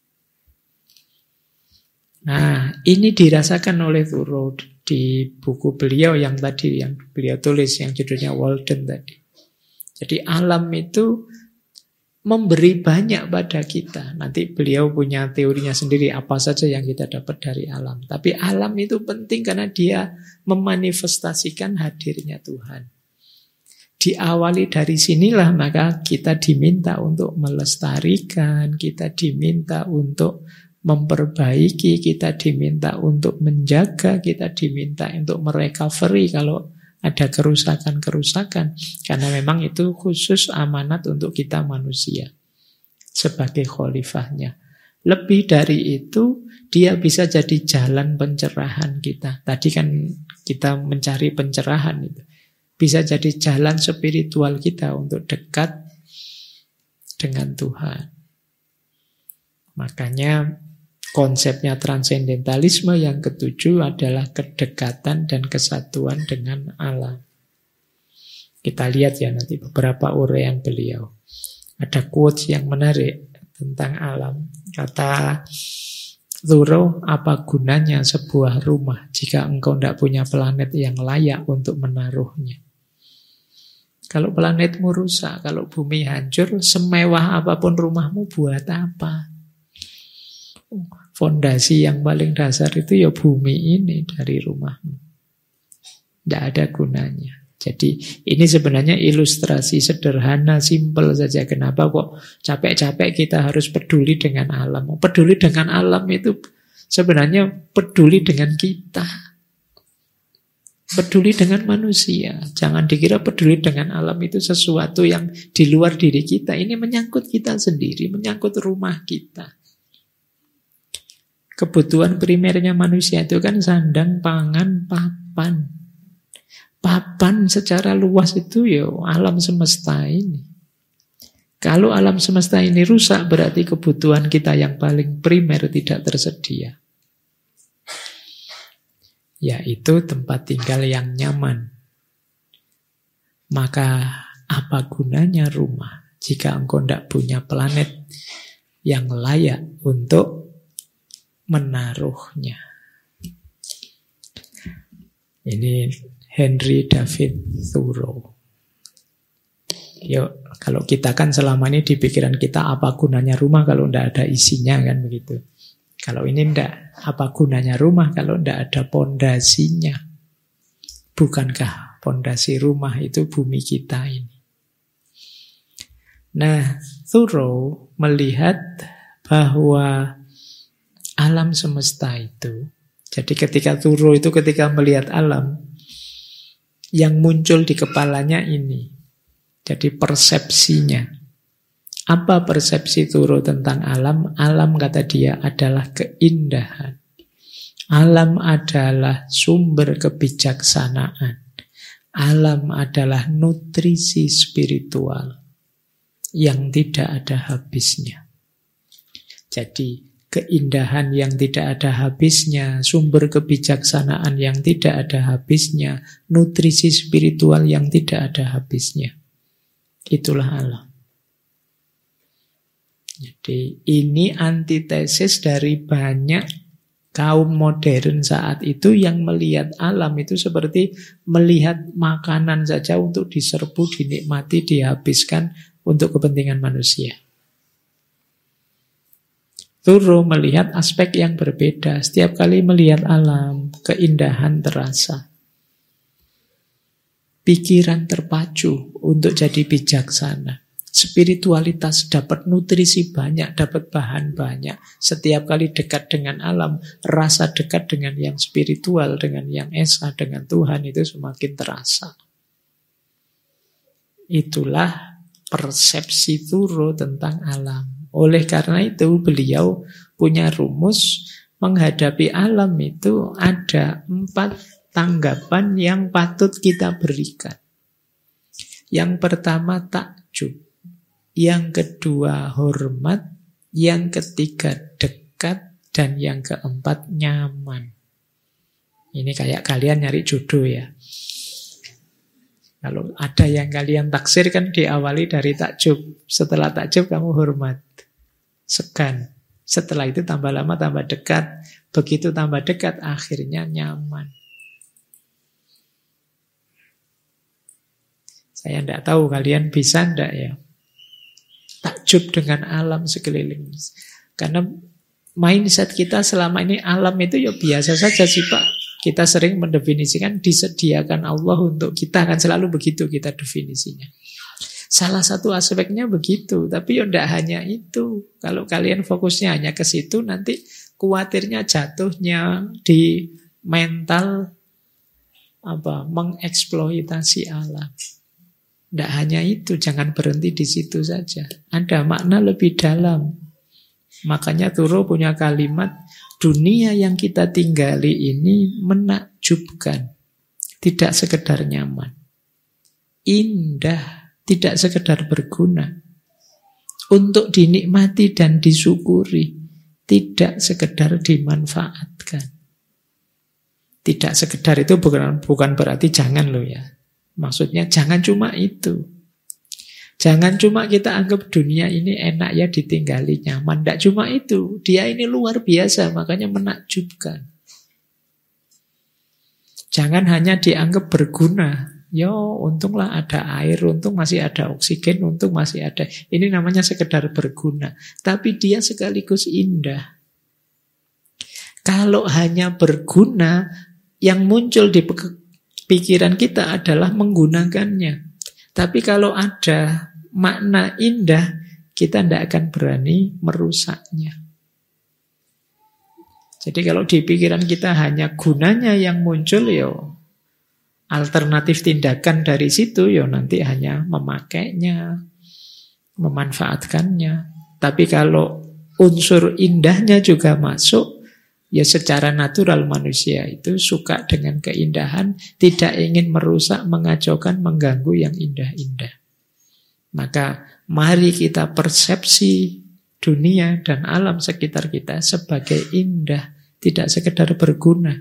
Nah, ini dirasakan oleh Thoreau di buku beliau yang tadi, yang beliau tulis, yang judulnya Walden tadi. Jadi alam itu memberi banyak pada kita. Nanti beliau punya teorinya sendiri apa saja yang kita dapat dari alam. Tapi alam itu penting karena dia memanifestasikan hadirnya Tuhan. Diawali dari sinilah maka kita diminta untuk melestarikan, kita diminta untuk memperbaiki, kita diminta untuk menjaga, kita diminta untuk merecovery kalau ada kerusakan-kerusakan. Karena memang itu khusus amanat untuk kita manusia sebagai khalifahnya. Lebih dari itu, dia bisa jadi jalan pencerahan kita. Tadi kan kita mencari pencerahan itu. Bisa jadi jalan spiritual kita untuk dekat dengan Tuhan. Makanya konsepnya transendentalisme yang ketujuh adalah kedekatan dan kesatuan dengan alam. Kita lihat ya nanti beberapa uraian beliau. Ada quotes yang menarik tentang alam. Kata Thoreau, apa gunanya sebuah rumah jika engkau tidak punya planet yang layak untuk menaruhnya? Kalau planetmu rusak, kalau bumi hancur, semewah apapun rumahmu buat apa? Fondasi yang paling dasar itu ya bumi ini dari rumahmu. Tidak ada gunanya. Jadi ini sebenarnya ilustrasi sederhana, simpel saja. Kenapa kok capek-capek kita harus peduli dengan alam? Peduli dengan alam itu sebenarnya peduli dengan kita. Peduli dengan manusia. Jangan dikira peduli dengan alam itu sesuatu yang di luar diri kita. Ini menyangkut kita sendiri, menyangkut rumah kita. Kebutuhan primernya manusia itu kan sandang, pangan, papan. Papan secara luas itu ya alam semesta ini. Kalau alam semesta ini rusak, berarti kebutuhan kita yang paling primer tidak tersedia. Yaitu tempat tinggal yang nyaman. Maka apa gunanya rumah jika engkau tidak punya planet yang layak untuk menaruhnya? Ini Henry David Thoreau. Yuk, kalau kita kan selama ini di pikiran kita apa gunanya rumah kalau tidak ada isinya kan begitu. Kalau ini tidak, apa gunanya rumah kalau tidak ada pondasinya? Bukankah pondasi rumah itu bumi kita ini? Nah, Thoreau melihat bahwa alam semesta itu, jadi ketika Thoreau itu ketika melihat alam, yang muncul di kepalanya ini. Jadi persepsinya. Apa persepsi Thoreau tentang alam? Alam kata dia adalah keindahan. Alam adalah sumber kebijaksanaan. Alam adalah nutrisi spiritual yang tidak ada habisnya. Jadi keindahan yang tidak ada habisnya, sumber kebijaksanaan yang tidak ada habisnya, nutrisi spiritual yang tidak ada habisnya. Itulah alam. Jadi ini antitesis dari banyak kaum modern saat itu yang melihat alam itu seperti melihat makanan saja untuk diserbu, dinikmati, dihabiskan untuk kepentingan manusia. Thoreau melihat aspek yang berbeda. Setiap kali melihat alam, keindahan terasa. Pikiran terpacu untuk jadi bijaksana. Spiritualitas dapat nutrisi banyak, dapat bahan banyak. Setiap kali dekat dengan alam, rasa dekat dengan yang spiritual, dengan yang esa, dengan Tuhan itu semakin terasa. Itulah persepsi Thoreau tentang alam. Oleh karena itu beliau punya rumus menghadapi alam itu ada 4 tanggapan yang patut kita berikan. Yang pertama takjub, yang kedua hormat, yang ketiga dekat, dan yang keempat nyaman. Ini kayak kalian nyari jodoh ya. Kalau ada yang kalian taksir kan diawali dari takjub. Setelah takjub kamu hormat, segan. Setelah itu tambah lama tambah dekat. Begitu tambah dekat akhirnya nyaman. Saya tidak tahu kalian bisa tidak ya takjub dengan alam sekeliling. Karena mindset kita selama ini alam itu ya biasa saja sih Pak. Kita sering mendefinisikan disediakan Allah untuk kita, kan selalu begitu kita definisinya. Salah satu aspeknya begitu, tapi ya tidak hanya itu. Kalau kalian fokusnya hanya ke situ, nanti khawatirnya jatuhnya di mental mengeksploitasi alam. Tidak hanya itu, jangan berhenti di situ saja. Ada makna lebih dalam. Makanya Thoreau punya kalimat, dunia yang kita tinggali ini menakjubkan, tidak sekedar nyaman. Indah, tidak sekedar berguna. Untuk dinikmati dan disyukuri, tidak sekedar dimanfaatkan. Tidak sekedar itu bukan berarti jangan loh ya. Maksudnya jangan cuma itu. Jangan cuma kita anggap dunia ini enak ya ditinggali nyaman. Tidak cuma itu. Dia ini luar biasa, makanya menakjubkan. Jangan hanya dianggap berguna. Yo, untunglah ada air, untung masih ada oksigen, untung masih ada. Ini namanya sekedar berguna. Tapi dia sekaligus indah. Kalau hanya berguna, yang muncul di pikiran kita adalah menggunakannya. Tapi kalau ada makna indah, kita tidak akan berani merusaknya. Jadi kalau di pikiran kita hanya gunanya yang muncul, yo alternatif tindakan dari situ, yo nanti hanya memakainya, memanfaatkannya. Tapi kalau unsur indahnya juga masuk, ya secara natural manusia itu suka dengan keindahan, tidak ingin merusak, mengacaukan, mengganggu yang indah-indah. Maka mari kita persepsi dunia dan alam sekitar kita sebagai indah, tidak sekedar berguna.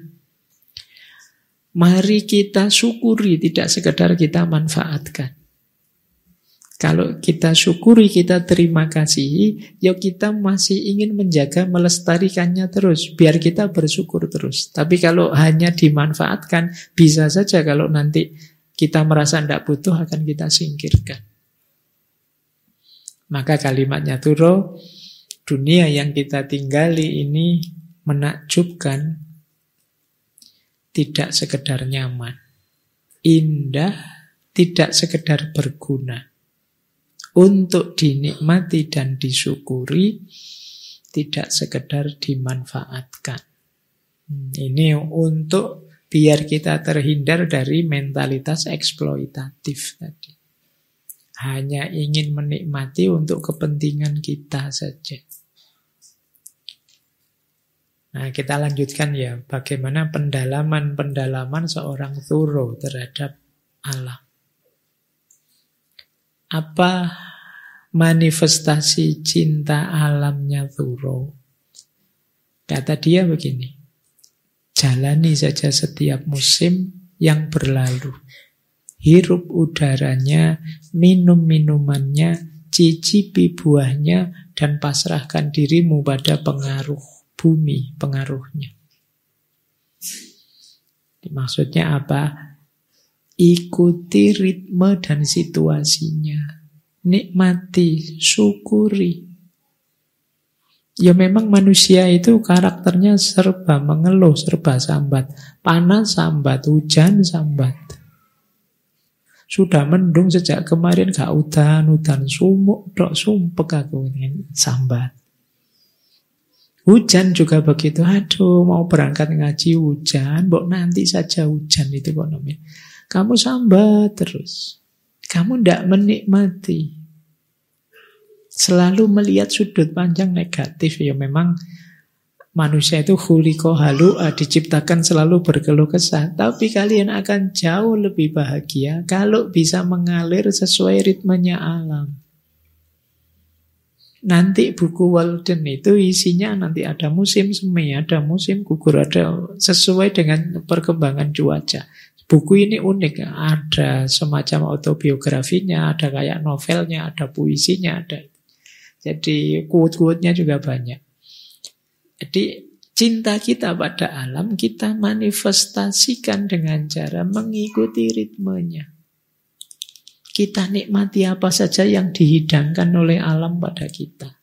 Mari kita syukuri, tidak sekedar kita manfaatkan. Kalau kita syukuri, kita terima kasih, ya kita masih ingin menjaga, melestarikannya terus, biar kita bersyukur terus. Tapi kalau hanya dimanfaatkan, bisa saja kalau nanti kita merasa tidak butuh, akan kita singkirkan. Maka kalimatnya Thoreau, dunia yang kita tinggali ini menakjubkan, tidak sekedar nyaman, indah, tidak sekedar berguna, untuk dinikmati dan disyukuri, tidak sekedar dimanfaatkan. Ini untuk biar kita terhindar dari mentalitas eksploitatif tadi. Hanya ingin menikmati untuk kepentingan kita saja. Nah, kita lanjutkan ya, bagaimana pendalaman seorang Thoreau terhadap alam. Apa manifestasi cinta alamnya Thoreau? Kata dia begini, jalani saja setiap musim yang berlalu. Hirup udaranya, minum minumannya, cicipi buahnya, dan pasrahkan dirimu pada pengaruh bumi, pengaruhnya. Maksudnya apa? Ikuti ritme dan situasinya. Nikmati, syukuri. Ya memang manusia itu karakternya serba mengeluh, serba sambat. Panas sambat, hujan sambat. Sudah mendung sejak kemarin, gak udan sumuk, dok sumpek aku ingin sambat. Hujan juga begitu, aduh mau berangkat ngaji hujan, mbok nanti saja hujan itu kok namanya. Kamu sambat terus. Kamu tidak menikmati. Selalu melihat sudut pandang negatif. Ya memang manusia itu khuliqa halu'a, diciptakan selalu berkeluh kesah. Tapi kalian akan jauh lebih bahagia kalau bisa mengalir sesuai ritmenya alam. Nanti buku Walden itu isinya nanti ada musim semi, ada musim gugur, ada sesuai dengan perkembangan cuaca. Buku ini unik, ada semacam autobiografinya, ada kayak novelnya, ada puisinya, ada. Jadi quote-quote-nya juga banyak. Jadi cinta kita pada alam kita manifestasikan dengan cara mengikuti ritmenya. Kita nikmati apa saja yang dihidangkan oleh alam pada kita.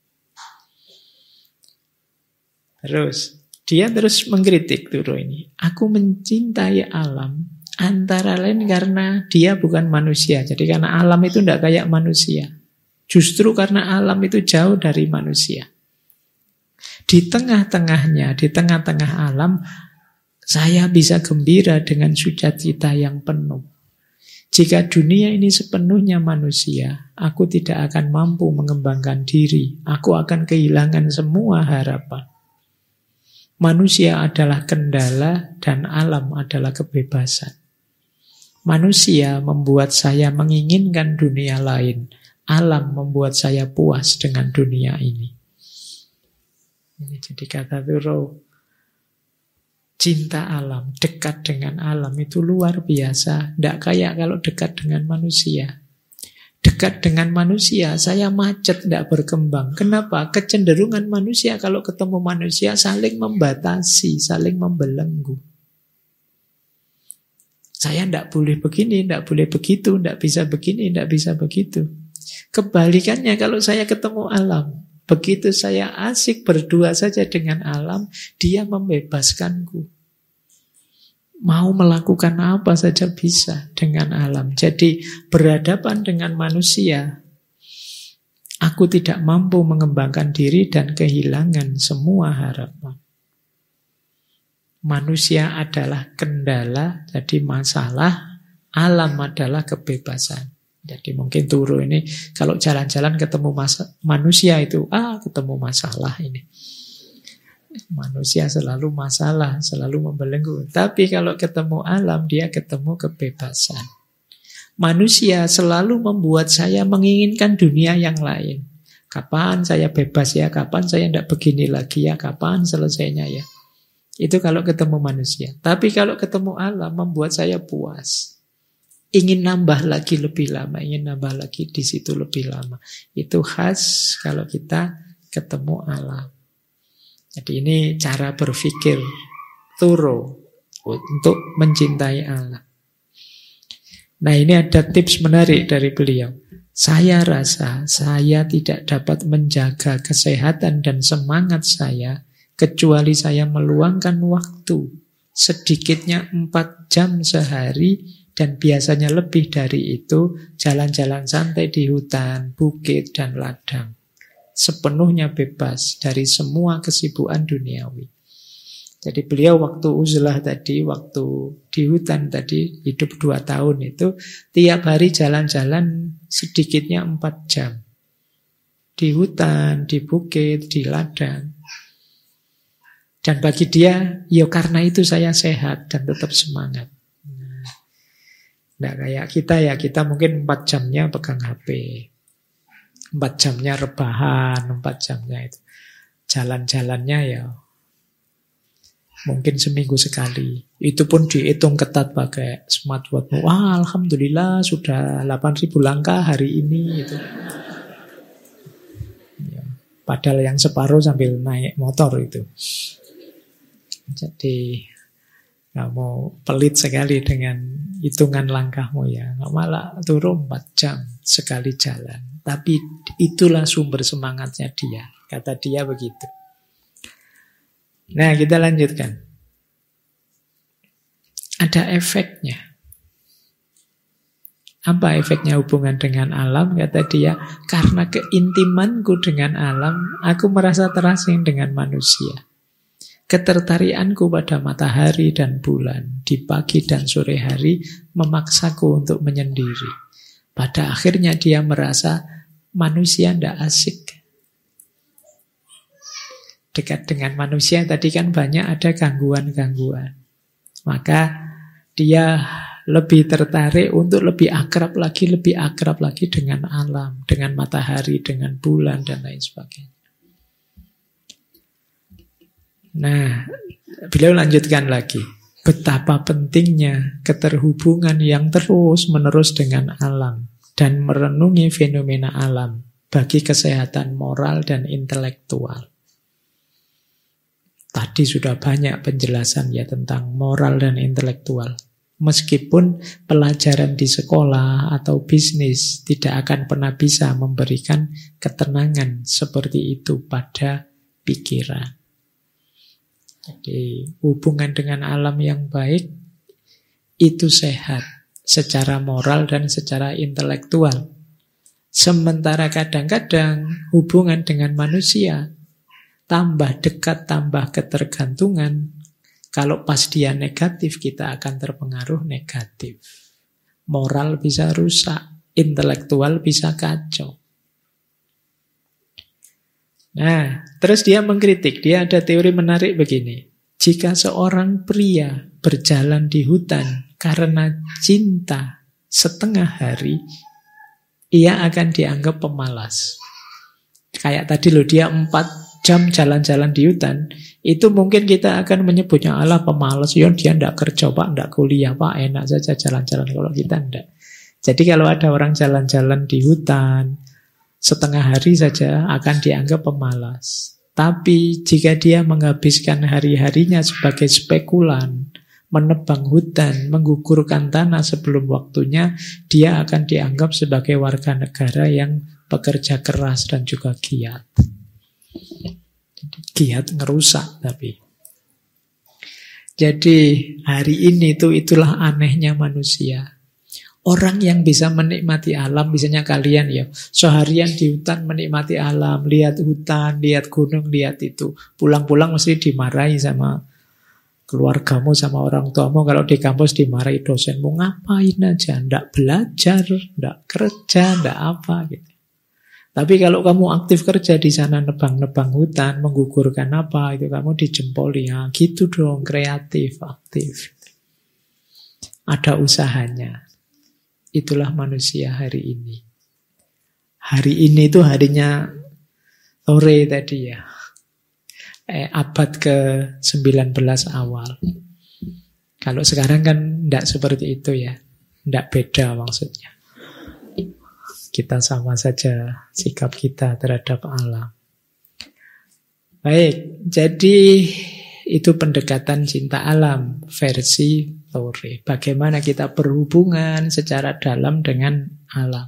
Dia terus mengkritik Thoreau ini. Aku mencintai alam antara lain karena dia bukan manusia. Jadi karena alam itu tidak kayak manusia. Justru karena alam itu jauh dari manusia. Di tengah-tengahnya, di tengah-tengah alam, saya bisa gembira dengan sukacita yang penuh. Jika dunia ini sepenuhnya manusia, aku tidak akan mampu mengembangkan diri. Aku akan kehilangan semua harapan. Manusia adalah kendala dan alam adalah kebebasan. Manusia membuat saya menginginkan dunia lain. Alam membuat saya puas dengan dunia ini. Ini jadi kata Thoreau. Cinta alam, dekat dengan alam itu luar biasa. Tidak kayak kalau dekat dengan manusia. Dekat dengan manusia, saya macet, tidak berkembang. Kenapa? Kecenderungan manusia kalau ketemu manusia saling membatasi, saling membelenggu. Saya tidak boleh begini, tidak boleh begitu, tidak bisa begini, tidak bisa begitu. Kebalikannya kalau saya ketemu alam, begitu saya asik berdua saja dengan alam, dia membebaskanku. Mau melakukan apa saja bisa dengan alam. Jadi berhadapan dengan manusia, aku tidak mampu mengembangkan diri dan kehilangan semua harapan. Manusia adalah kendala, jadi masalah. Alam adalah kebebasan. Jadi mungkin Thoreau ini kalau jalan-jalan ketemu manusia itu, ketemu masalah ini. Manusia selalu masalah, selalu membelenggu. Tapi kalau ketemu alam, dia ketemu kebebasan. Manusia selalu membuat saya menginginkan dunia yang lain. Kapan saya bebas ya? Kapan saya tidak begini lagi ya? Kapan selesainya ya? Itu kalau ketemu manusia. Tapi kalau ketemu alam, membuat saya puas. Ingin nambah lagi lebih lama, ingin nambah lagi di situ lebih lama. Itu khas kalau kita ketemu alam. Jadi ini cara berpikir Thoreau untuk mencintai alam. Nah ini ada tips menarik dari beliau. Saya rasa saya tidak dapat menjaga kesehatan dan semangat saya kecuali saya meluangkan waktu sedikitnya 4 jam sehari dan biasanya lebih dari itu jalan-jalan santai di hutan, bukit, dan ladang. Sepenuhnya bebas dari semua kesibukan duniawi. Jadi beliau waktu uzlah tadi, waktu di hutan tadi, hidup 2 tahun itu, tiap hari jalan-jalan sedikitnya 4 jam. Di hutan, di bukit, di ladang. Dan bagi dia, ya karena itu saya sehat dan tetap semangat. Nah kayak kita ya, kita mungkin 4 jamnya pegang HP. 4 jamnya rebahan, 4 jamnya itu. Jalan-jalannya ya mungkin seminggu sekali. Itu pun dihitung ketat pakai smartwatch. Wah, alhamdulillah sudah 8.000 langkah hari ini. Itu. Ya, padahal yang separuh sambil naik motor itu. Jadi kamu pelit sekali dengan hitungan langkahmu ya. Nggak malah turun 4 jam sekali jalan. Tapi itulah sumber semangatnya dia. Kata dia begitu. Nah kita lanjutkan. Ada efeknya. Apa efeknya hubungan dengan alam? Kata dia, karena keintimanku dengan alam, aku merasa terasing dengan manusia. Ketertarikanku pada matahari dan bulan di pagi dan sore hari memaksaku untuk menyendiri. Pada akhirnya dia merasa manusia tidak asik. Dekat dengan manusia tadi kan banyak ada gangguan-gangguan. Maka dia lebih tertarik untuk lebih akrab lagi dengan alam, dengan matahari, dengan bulan, dan lain sebagainya. Nah, beliau lanjutkan lagi. Betapa pentingnya keterhubungan yang terus-menerus dengan alam dan merenungi fenomena alam bagi kesehatan moral dan intelektual. Tadi sudah banyak penjelasan ya tentang moral dan intelektual. Meskipun pelajaran di sekolah atau bisnis tidak akan pernah bisa memberikan ketenangan seperti itu pada pikiran. Jadi hubungan dengan alam yang baik itu sehat secara moral dan secara intelektual. Sementara kadang-kadang hubungan dengan manusia tambah dekat, tambah ketergantungan. Kalau pas dia negatif, kita akan terpengaruh negatif. Moral bisa rusak, intelektual bisa kacau. Nah, terus dia mengkritik. Dia ada teori menarik begini. Jika seorang pria berjalan di hutan karena cinta setengah hari, ia akan dianggap pemalas. Kayak tadi loh, dia 4 jam jalan-jalan di hutan, itu mungkin kita akan menyebutnya Allah pemalas. Ya, dia tidak kerja pak, tidak kuliah pak, enak saja jalan-jalan. Kalau kita tidak. Jadi kalau ada orang jalan-jalan di hutan setengah hari saja akan dianggap pemalas. Tapi jika dia menghabiskan hari-harinya sebagai spekulan, menebang hutan, menggugurkan tanah sebelum waktunya, dia akan dianggap sebagai warga negara yang pekerja keras dan juga giat. Giat ngerusak tapi. Jadi hari ini itulah anehnya manusia. Orang yang bisa menikmati alam, misalnya kalian ya, seharian di hutan menikmati alam, lihat hutan, lihat gunung, lihat itu. Pulang-pulang mesti dimarahi sama keluargamu, sama orang tuamu. Kalau di kampus dimarahi dosenmu, ngapain aja, ndak belajar, ndak kerja, ndak apa gitu. Tapi kalau kamu aktif kerja di sana, nebang-nebang hutan, menggugurkan apa, itu kamu dijempoli. Ya, gitu dong, kreatif, aktif. Ada usahanya. Itulah manusia hari ini. Hari ini itu harinya sore tadi ya. Abad ke-19 awal. Kalau sekarang kan tidak seperti itu ya. Tidak beda maksudnya. Kita sama saja sikap kita terhadap alam. Baik, jadi itu pendekatan cinta alam versi Thoreau. Bagaimana kita berhubungan secara dalam dengan alam.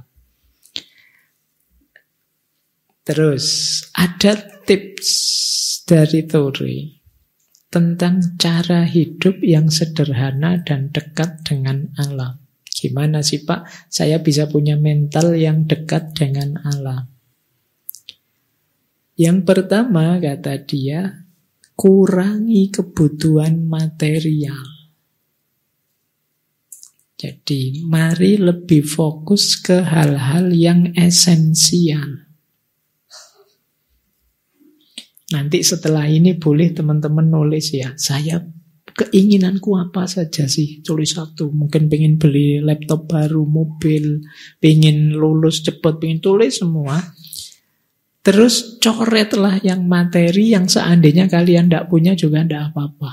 Terus ada tips dari Thoreau tentang cara hidup yang sederhana dan dekat dengan alam. Gimana sih Pak, saya bisa punya mental yang dekat dengan alam? Yang pertama, kata dia, kurangi kebutuhan material. Jadi, mari lebih fokus ke hal-hal yang esensial. Nanti setelah ini boleh teman-teman nulis ya, saya keinginanku apa saja sih? Tulis satu. Mungkin pengen beli laptop baru, mobil, pengen lulus cepat, pengen tulis semua. Terus coretlah yang materi yang seandainya kalian tidak punya juga tidak apa-apa.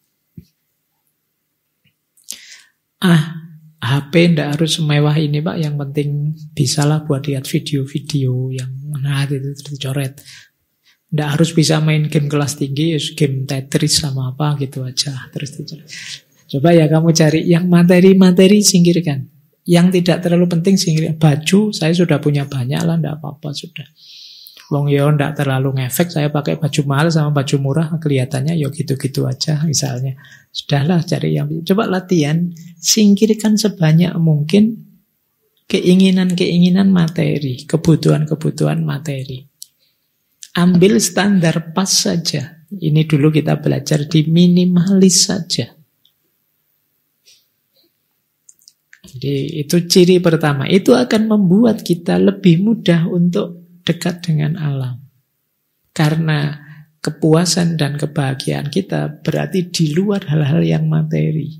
HP tidak harus semewah ini Pak, yang penting bisalah buat lihat video-video yang itu dicoret. Tidak harus bisa main game kelas tinggi, game Tetris sama apa gitu aja. Terus coba ya kamu cari yang materi-materi, singkirkan. Yang tidak terlalu penting singkirkan. Baju saya sudah punya banyak lah, tidak apa-apa sudah. Wong yo tidak terlalu ngefek, saya pakai baju mahal sama baju murah, kelihatannya yo gitu-gitu aja misalnya. Sudahlah cari yang, coba latihan, singkirkan sebanyak mungkin keinginan-keinginan materi, kebutuhan-kebutuhan materi. Ambil standar pas saja. Ini dulu kita belajar di minimalis saja. Jadi itu ciri pertama. Itu akan membuat kita lebih mudah untuk dekat dengan alam. Karena kepuasan dan kebahagiaan kita berarti di luar hal-hal yang materi.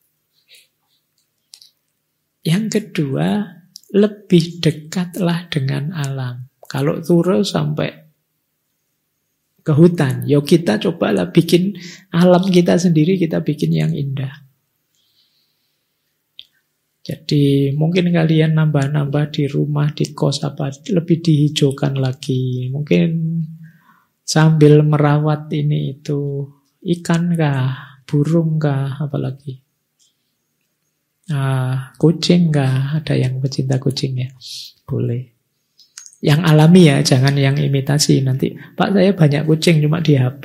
Yang kedua, lebih dekatlah dengan alam. Kalau turu sampai ke hutan, ya kita cobalah bikin alam kita sendiri, kita bikin yang indah. Jadi mungkin kalian nambah-nambah di rumah, di kos apa, lebih dihijaukan lagi. Mungkin sambil merawat ini itu, ikan kah, burung kah, apalagi kucing kah, ada yang pecinta kucing ya, boleh. Yang alami ya, jangan yang imitasi. Nanti, Pak saya banyak kucing cuma di HP.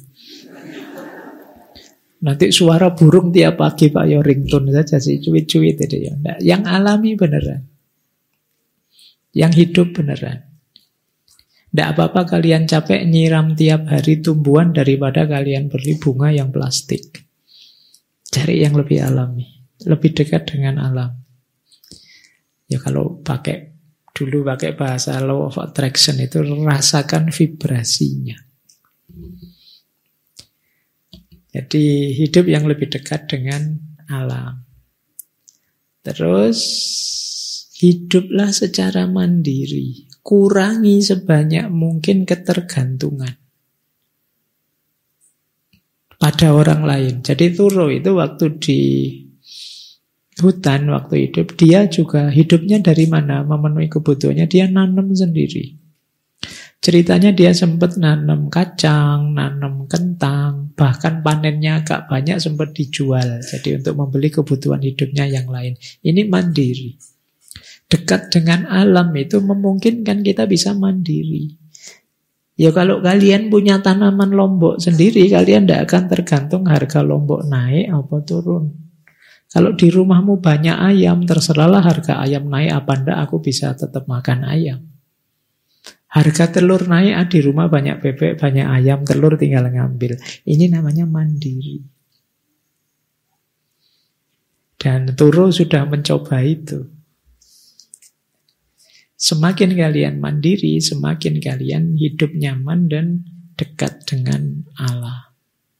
Nanti suara burung tiap pagi Pak, ya ringtone saja sih, cuit-cuit itu ya. Nah, yang alami beneran. Yang hidup beneran. Tidak apa-apa kalian capek nyiram tiap hari tumbuhan daripada kalian beli bunga yang plastik. Cari yang lebih alami, lebih dekat dengan alam. Ya kalau dulu pakai bahasa law of attraction itu rasakan vibrasinya. Jadi hidup yang lebih dekat dengan alam. Terus hiduplah secara mandiri. Kurangi sebanyak mungkin ketergantungan pada orang lain. Jadi Turo itu waktu di hutan, waktu hidup, dia juga hidupnya dari mana? Memenuhi kebutuhannya, dia nanam sendiri. Ceritanya dia sempat nanam kacang, nanam kentang, bahkan panennya agak banyak sempat dijual. Jadi untuk membeli kebutuhan hidupnya yang lain. Ini mandiri. Dekat dengan alam itu memungkinkan kita bisa mandiri. Ya kalau kalian punya tanaman lombok sendiri, kalian tidak akan tergantung harga lombok naik atau turun. Kalau di rumahmu banyak ayam, terserahlah harga ayam naik apa ndak, aku bisa tetap makan ayam. Harga telur naik, di rumah banyak bebek, banyak ayam, telur tinggal ngambil. Ini namanya mandiri. Dan Turo sudah mencoba itu. Semakin kalian mandiri, semakin kalian hidup nyaman dan dekat dengan Allah.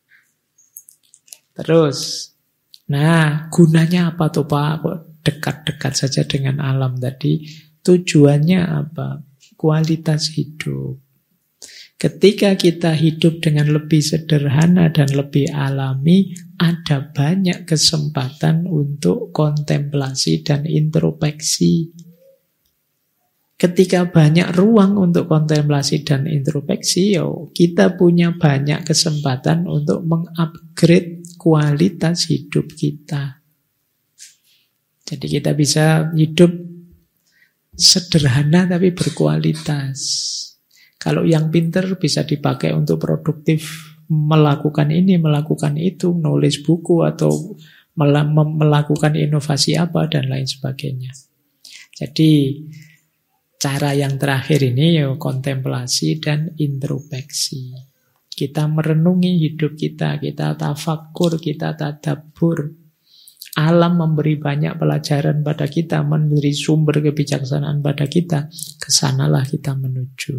Terus, nah gunanya apa tuh Pak? Kok dekat-dekat saja dengan alam tadi? Tujuannya apa? Kualitas hidup. Ketika kita hidup dengan lebih sederhana dan lebih alami, ada banyak kesempatan untuk kontemplasi dan introspeksi. Ketika banyak ruang untuk kontemplasi dan introspeksi, kita punya banyak kesempatan untuk mengupgrade kualitas hidup kita. Jadi kita bisa hidup sederhana tapi berkualitas. Kalau yang pinter bisa dipakai untuk produktif, melakukan ini, melakukan itu, nulis buku atau melakukan inovasi apa dan lain sebagainya. Jadi cara yang terakhir ini kontemplasi dan introspeksi. Kita merenungi hidup kita tafakur, kita tadabbur. Alam memberi banyak pelajaran pada kita, memberi sumber kebijaksanaan pada kita. Kesanalah kita menuju.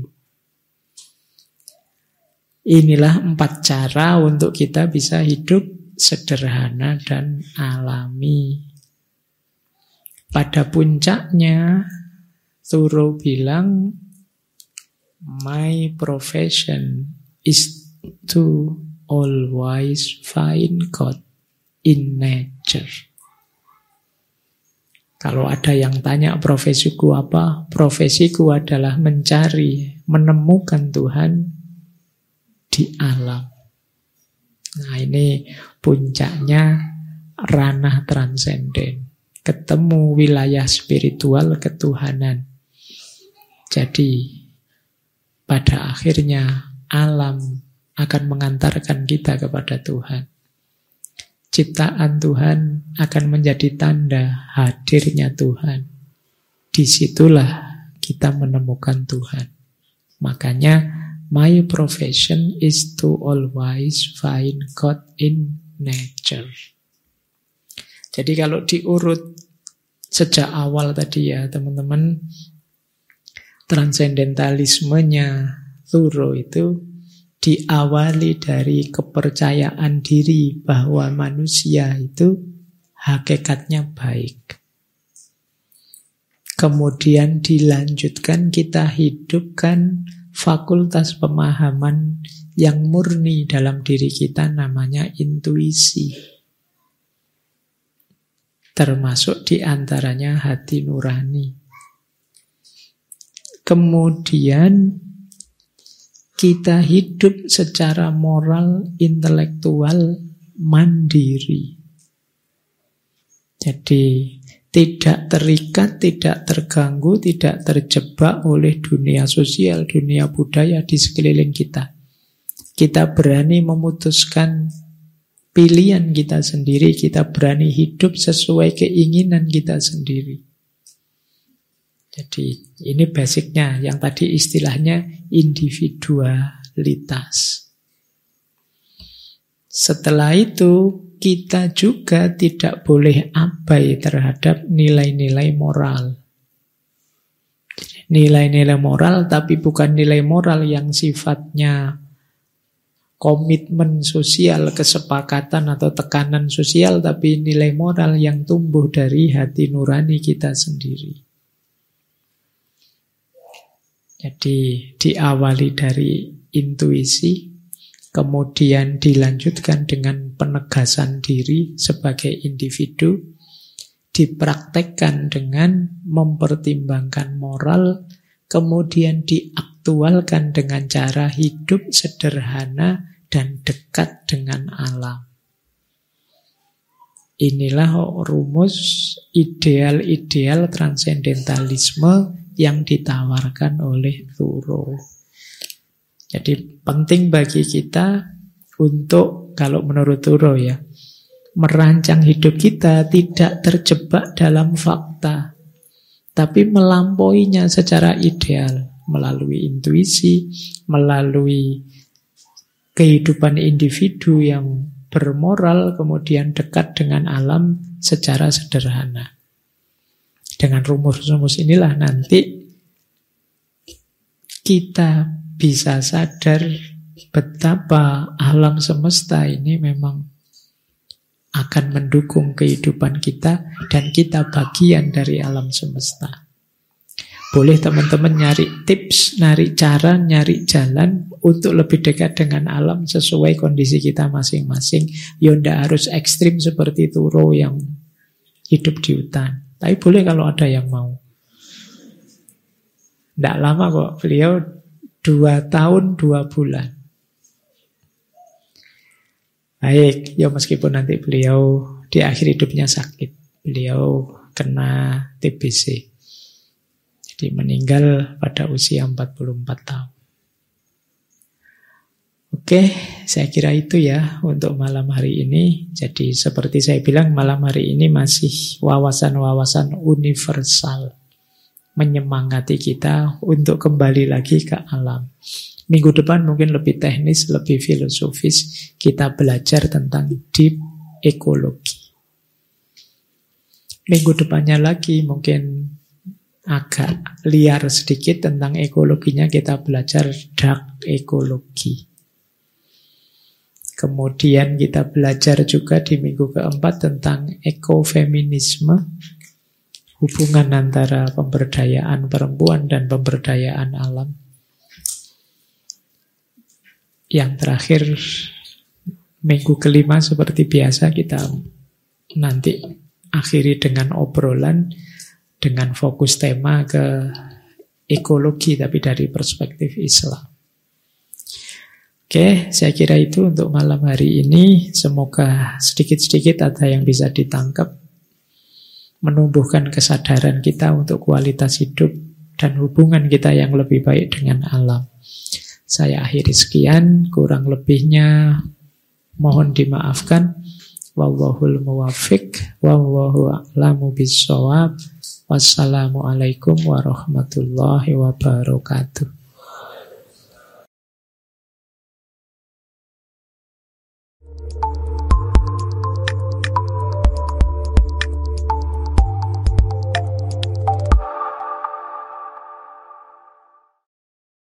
Inilah 4 cara untuk kita bisa hidup sederhana dan alami. Pada puncaknya, Turo bilang, my profession is to always find God in nature. Kalau ada yang tanya profesiku apa? Profesiku adalah mencari, menemukan Tuhan di alam. Nah ini puncaknya ranah transenden. Ketemu wilayah spiritual ketuhanan. Jadi pada akhirnya alam akan mengantarkan kita kepada Tuhan. Ciptaan Tuhan akan menjadi tanda hadirnya Tuhan. Disitulah kita menemukan Tuhan. Makanya, my profession is to always find God in nature. Jadi kalau diurut sejak awal tadi ya teman-teman, transendentalismenya Thoreau itu diawali dari kepercayaan diri bahwa manusia itu hakikatnya baik. Kemudian dilanjutkan, kita hidupkan fakultas pemahaman yang murni dalam diri kita, namanya intuisi. Termasuk diantaranya hati nurani. Kemudian kita hidup secara moral, intelektual, mandiri. Jadi tidak terikat, tidak terganggu, tidak terjebak oleh dunia sosial, dunia budaya di sekeliling kita. Kita berani memutuskan pilihan kita sendiri, kita berani hidup sesuai keinginan kita sendiri. Jadi ini basicnya, yang tadi istilahnya individualitas. Setelah itu kita juga tidak boleh abai terhadap nilai-nilai moral. Nilai-nilai moral, tapi bukan nilai moral yang sifatnya komitmen sosial, kesepakatan atau tekanan sosial, tapi nilai moral yang tumbuh dari hati nurani kita sendiri. Jadi diawali dari intuisi, kemudian dilanjutkan dengan penegasan diri sebagai individu, dipraktekkan dengan mempertimbangkan moral, kemudian diaktualkan dengan cara hidup sederhana dan dekat dengan alam. Inilah rumus ideal-ideal transendentalisme yang ditawarkan oleh Thoreau. Jadi penting bagi kita untuk, kalau menurut Thoreau ya, merancang hidup kita tidak terjebak dalam fakta, tapi melampauinya secara ideal, melalui intuisi, melalui kehidupan individu yang bermoral, kemudian dekat dengan alam secara sederhana. Dengan rumus-rumus inilah nanti kita bisa sadar betapa alam semesta ini memang akan mendukung kehidupan kita, dan kita bagian dari alam semesta. Boleh teman-teman nyari tips, nyari cara, nyari jalan untuk lebih dekat dengan alam sesuai kondisi kita masing-masing. Ya ndak harus ekstrim seperti Thoreau yang hidup di hutan. Tapi boleh kalau ada yang mau. Ndak lama kok, beliau 2 tahun 2 bulan. Baik, ya meskipun nanti beliau di akhir hidupnya sakit. Beliau kena TBC. Jadi meninggal pada usia 44 tahun. Oke, saya kira itu ya untuk malam hari ini. Jadi seperti saya bilang, malam hari ini masih wawasan-wawasan universal, menyemangati kita untuk kembali lagi ke alam. Minggu depan mungkin lebih teknis, lebih filosofis. Kita belajar tentang deep ekologi. Minggu depannya lagi mungkin agak liar sedikit tentang ekologinya. Kita belajar dark ekologi. Kemudian kita belajar juga di minggu keempat tentang ekofeminisme, hubungan antara pemberdayaan perempuan dan pemberdayaan alam. Yang terakhir, minggu kelima seperti biasa kita nanti akhiri dengan obrolan dengan fokus tema ke ekologi tapi dari perspektif Islam. Oke, saya kira itu untuk malam hari ini. Semoga sedikit-sedikit ada yang bisa ditangkap, menumbuhkan kesadaran kita untuk kualitas hidup dan hubungan kita yang lebih baik dengan alam. Saya akhiri sekian, kurang lebihnya mohon dimaafkan. Wallahul muwaffiq, wallahu a'lamu bissawab. Wassalamualaikum warahmatullahi wabarakatuh.